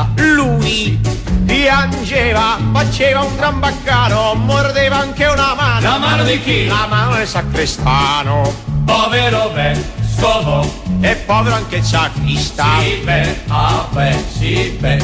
piangeva, faceva un gran baccano, mordeva anche una mano. La mano di chi? La mano del sacrestano. Povero vescovo. E povero anche il sacrista. Sì, beh, sì, beh,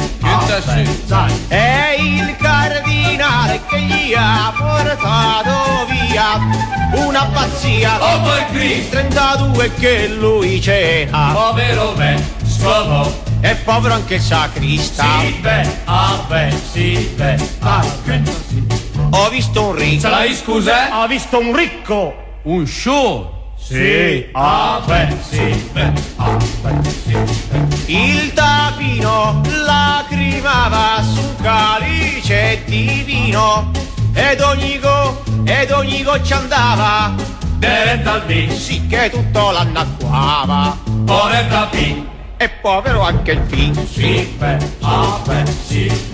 è il cardinale che gli ha portato via una pazzia. Oh, per Cristo! 32 che lui cena. Povero vescovo. E povero anche il sacrista. Sì, beh, sì, beh, ho visto un ricco. Se la scusa? Ho visto un ricco. Un show. Sì, sì, sì. Il tapino lacrimava su un calice di vino ed ogni goccia andava diretto al vino. Sì, che tutto l'annacquava. Povero tapino. E povero anche il vino. Sì, sì,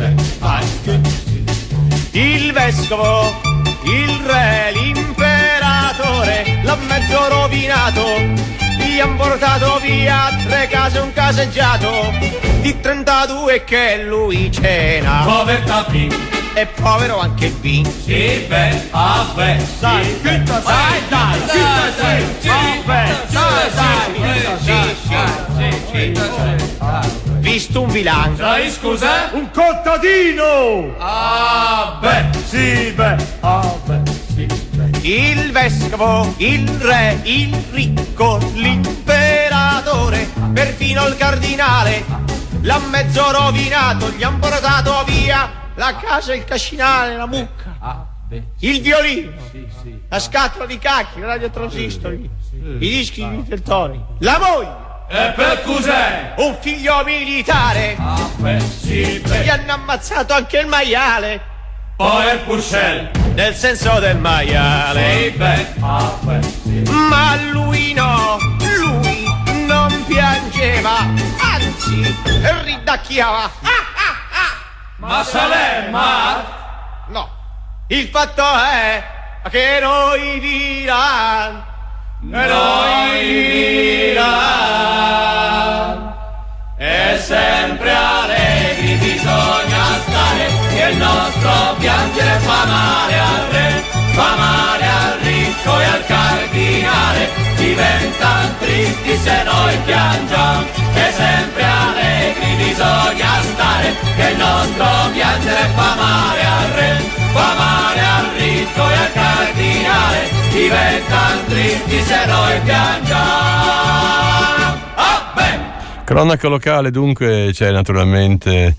il vescovo, il re, l'imperatore l'ha mezzo rovinato, gli han portato via 3 case, un caseggiato di 32 che lui cena. Povero tapin. E povero anche il vino. Sì, beh, dai, visto un vilano. Sai, scusa? Un contadino. Sì, beh, sì, beh. Il vescovo, il re, il ricco, l'imperatore, perfino il cardinale l'ha mezzo rovinato, gli han portato via la casa, il cascinale, la mucca, il violino, la scatola di cacchi, il radiotransistori, i dischi di Teltoni, la moglie. E per cos'è? Un figlio militare. Sì, gli hanno ammazzato anche il maiale. Poi il Purcell. Nel senso del maiale. Sì, sì. Ma lui no, lui non piangeva, anzi ridacchiava. Ma Salerma? No, il fatto è che noi diranno, e sempre allegri bisogna stare, che il nostro piangere fa male al re, fa male al ricco e al cardinale, diventano tristi se noi piangiamo, e sempre allegri bisogna stare, che il nostro piangere fa male al re, fa male al ricco e al cardinale, diventano tristi se noi piangiamo. Cronaca locale, dunque c'è naturalmente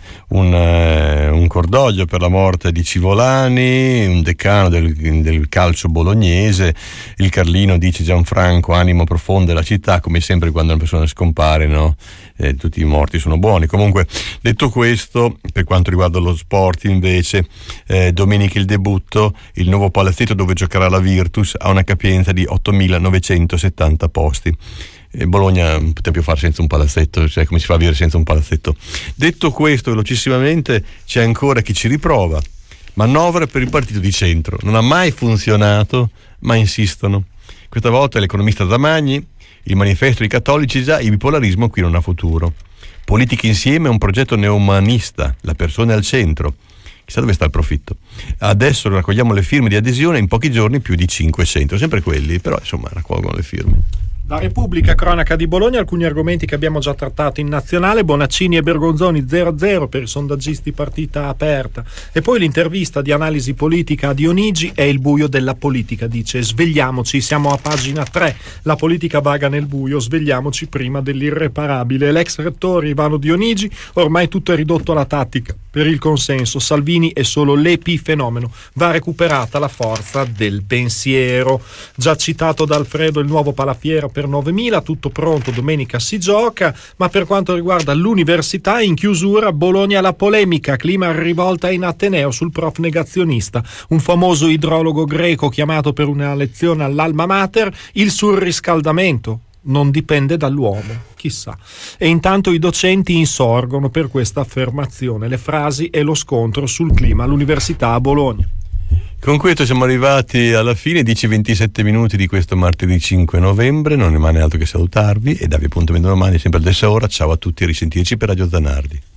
un cordoglio per la morte di Civolani, un decano del calcio bolognese. Il Carlino dice: Gianfranco, animo profondo della città, come sempre quando una persona scompare, no? Tutti i morti sono buoni. Comunque, detto questo, per quanto riguarda lo sport invece, domenica il debutto, il nuovo palazzetto dove giocherà la Virtus ha una capienza di 8.970 posti. Bologna non poteva più fare senza un palazzetto, cioè come si fa a vivere senza un palazzetto. Detto questo, velocissimamente c'è ancora chi ci riprova. Manovra per il partito di centro, non ha mai funzionato, ma insistono. Questa volta l'economista Zamagni, il manifesto dei cattolici, già il bipolarismo qui non ha futuro. Politica insieme è un progetto neoumanista, la persona è al centro. Chissà dove sta il profitto. Adesso raccogliamo le firme di adesione, in pochi giorni più di 500, sempre quelli, però insomma raccolgono le firme. La Repubblica, cronaca di Bologna, alcuni argomenti che abbiamo già trattato in nazionale. Bonaccini e Bergonzoni 0-0 per i sondaggisti, partita aperta. E poi l'intervista di analisi politica a Dionigi, è il buio della politica, dice: svegliamoci, siamo a pagina 3, la politica vaga nel buio, svegliamoci prima dell'irreparabile. L'ex rettore Ivano Dionigi: ormai tutto è ridotto alla tattica, per il consenso Salvini è solo l'epifenomeno, va recuperata la forza del pensiero. Già citato da Alfredo il nuovo Palafiera per 9.000, tutto pronto, domenica si gioca. Ma per quanto riguarda l'università, in chiusura Bologna la polemica, clima rivolta in Ateneo sul prof negazionista, un famoso idrologo greco chiamato per una lezione all'Alma Mater, il surriscaldamento. non dipende dall'uomo, chissà. E intanto i docenti insorgono per questa affermazione, le frasi e lo scontro sul clima all'Università a Bologna. Con questo siamo arrivati alla fine, 10-27 minuti di questo martedì 5 novembre, non rimane altro che salutarvi e darvi appuntamento domani sempre alla stessa ora. Ciao a tutti e risentirci per Radio Zanardi.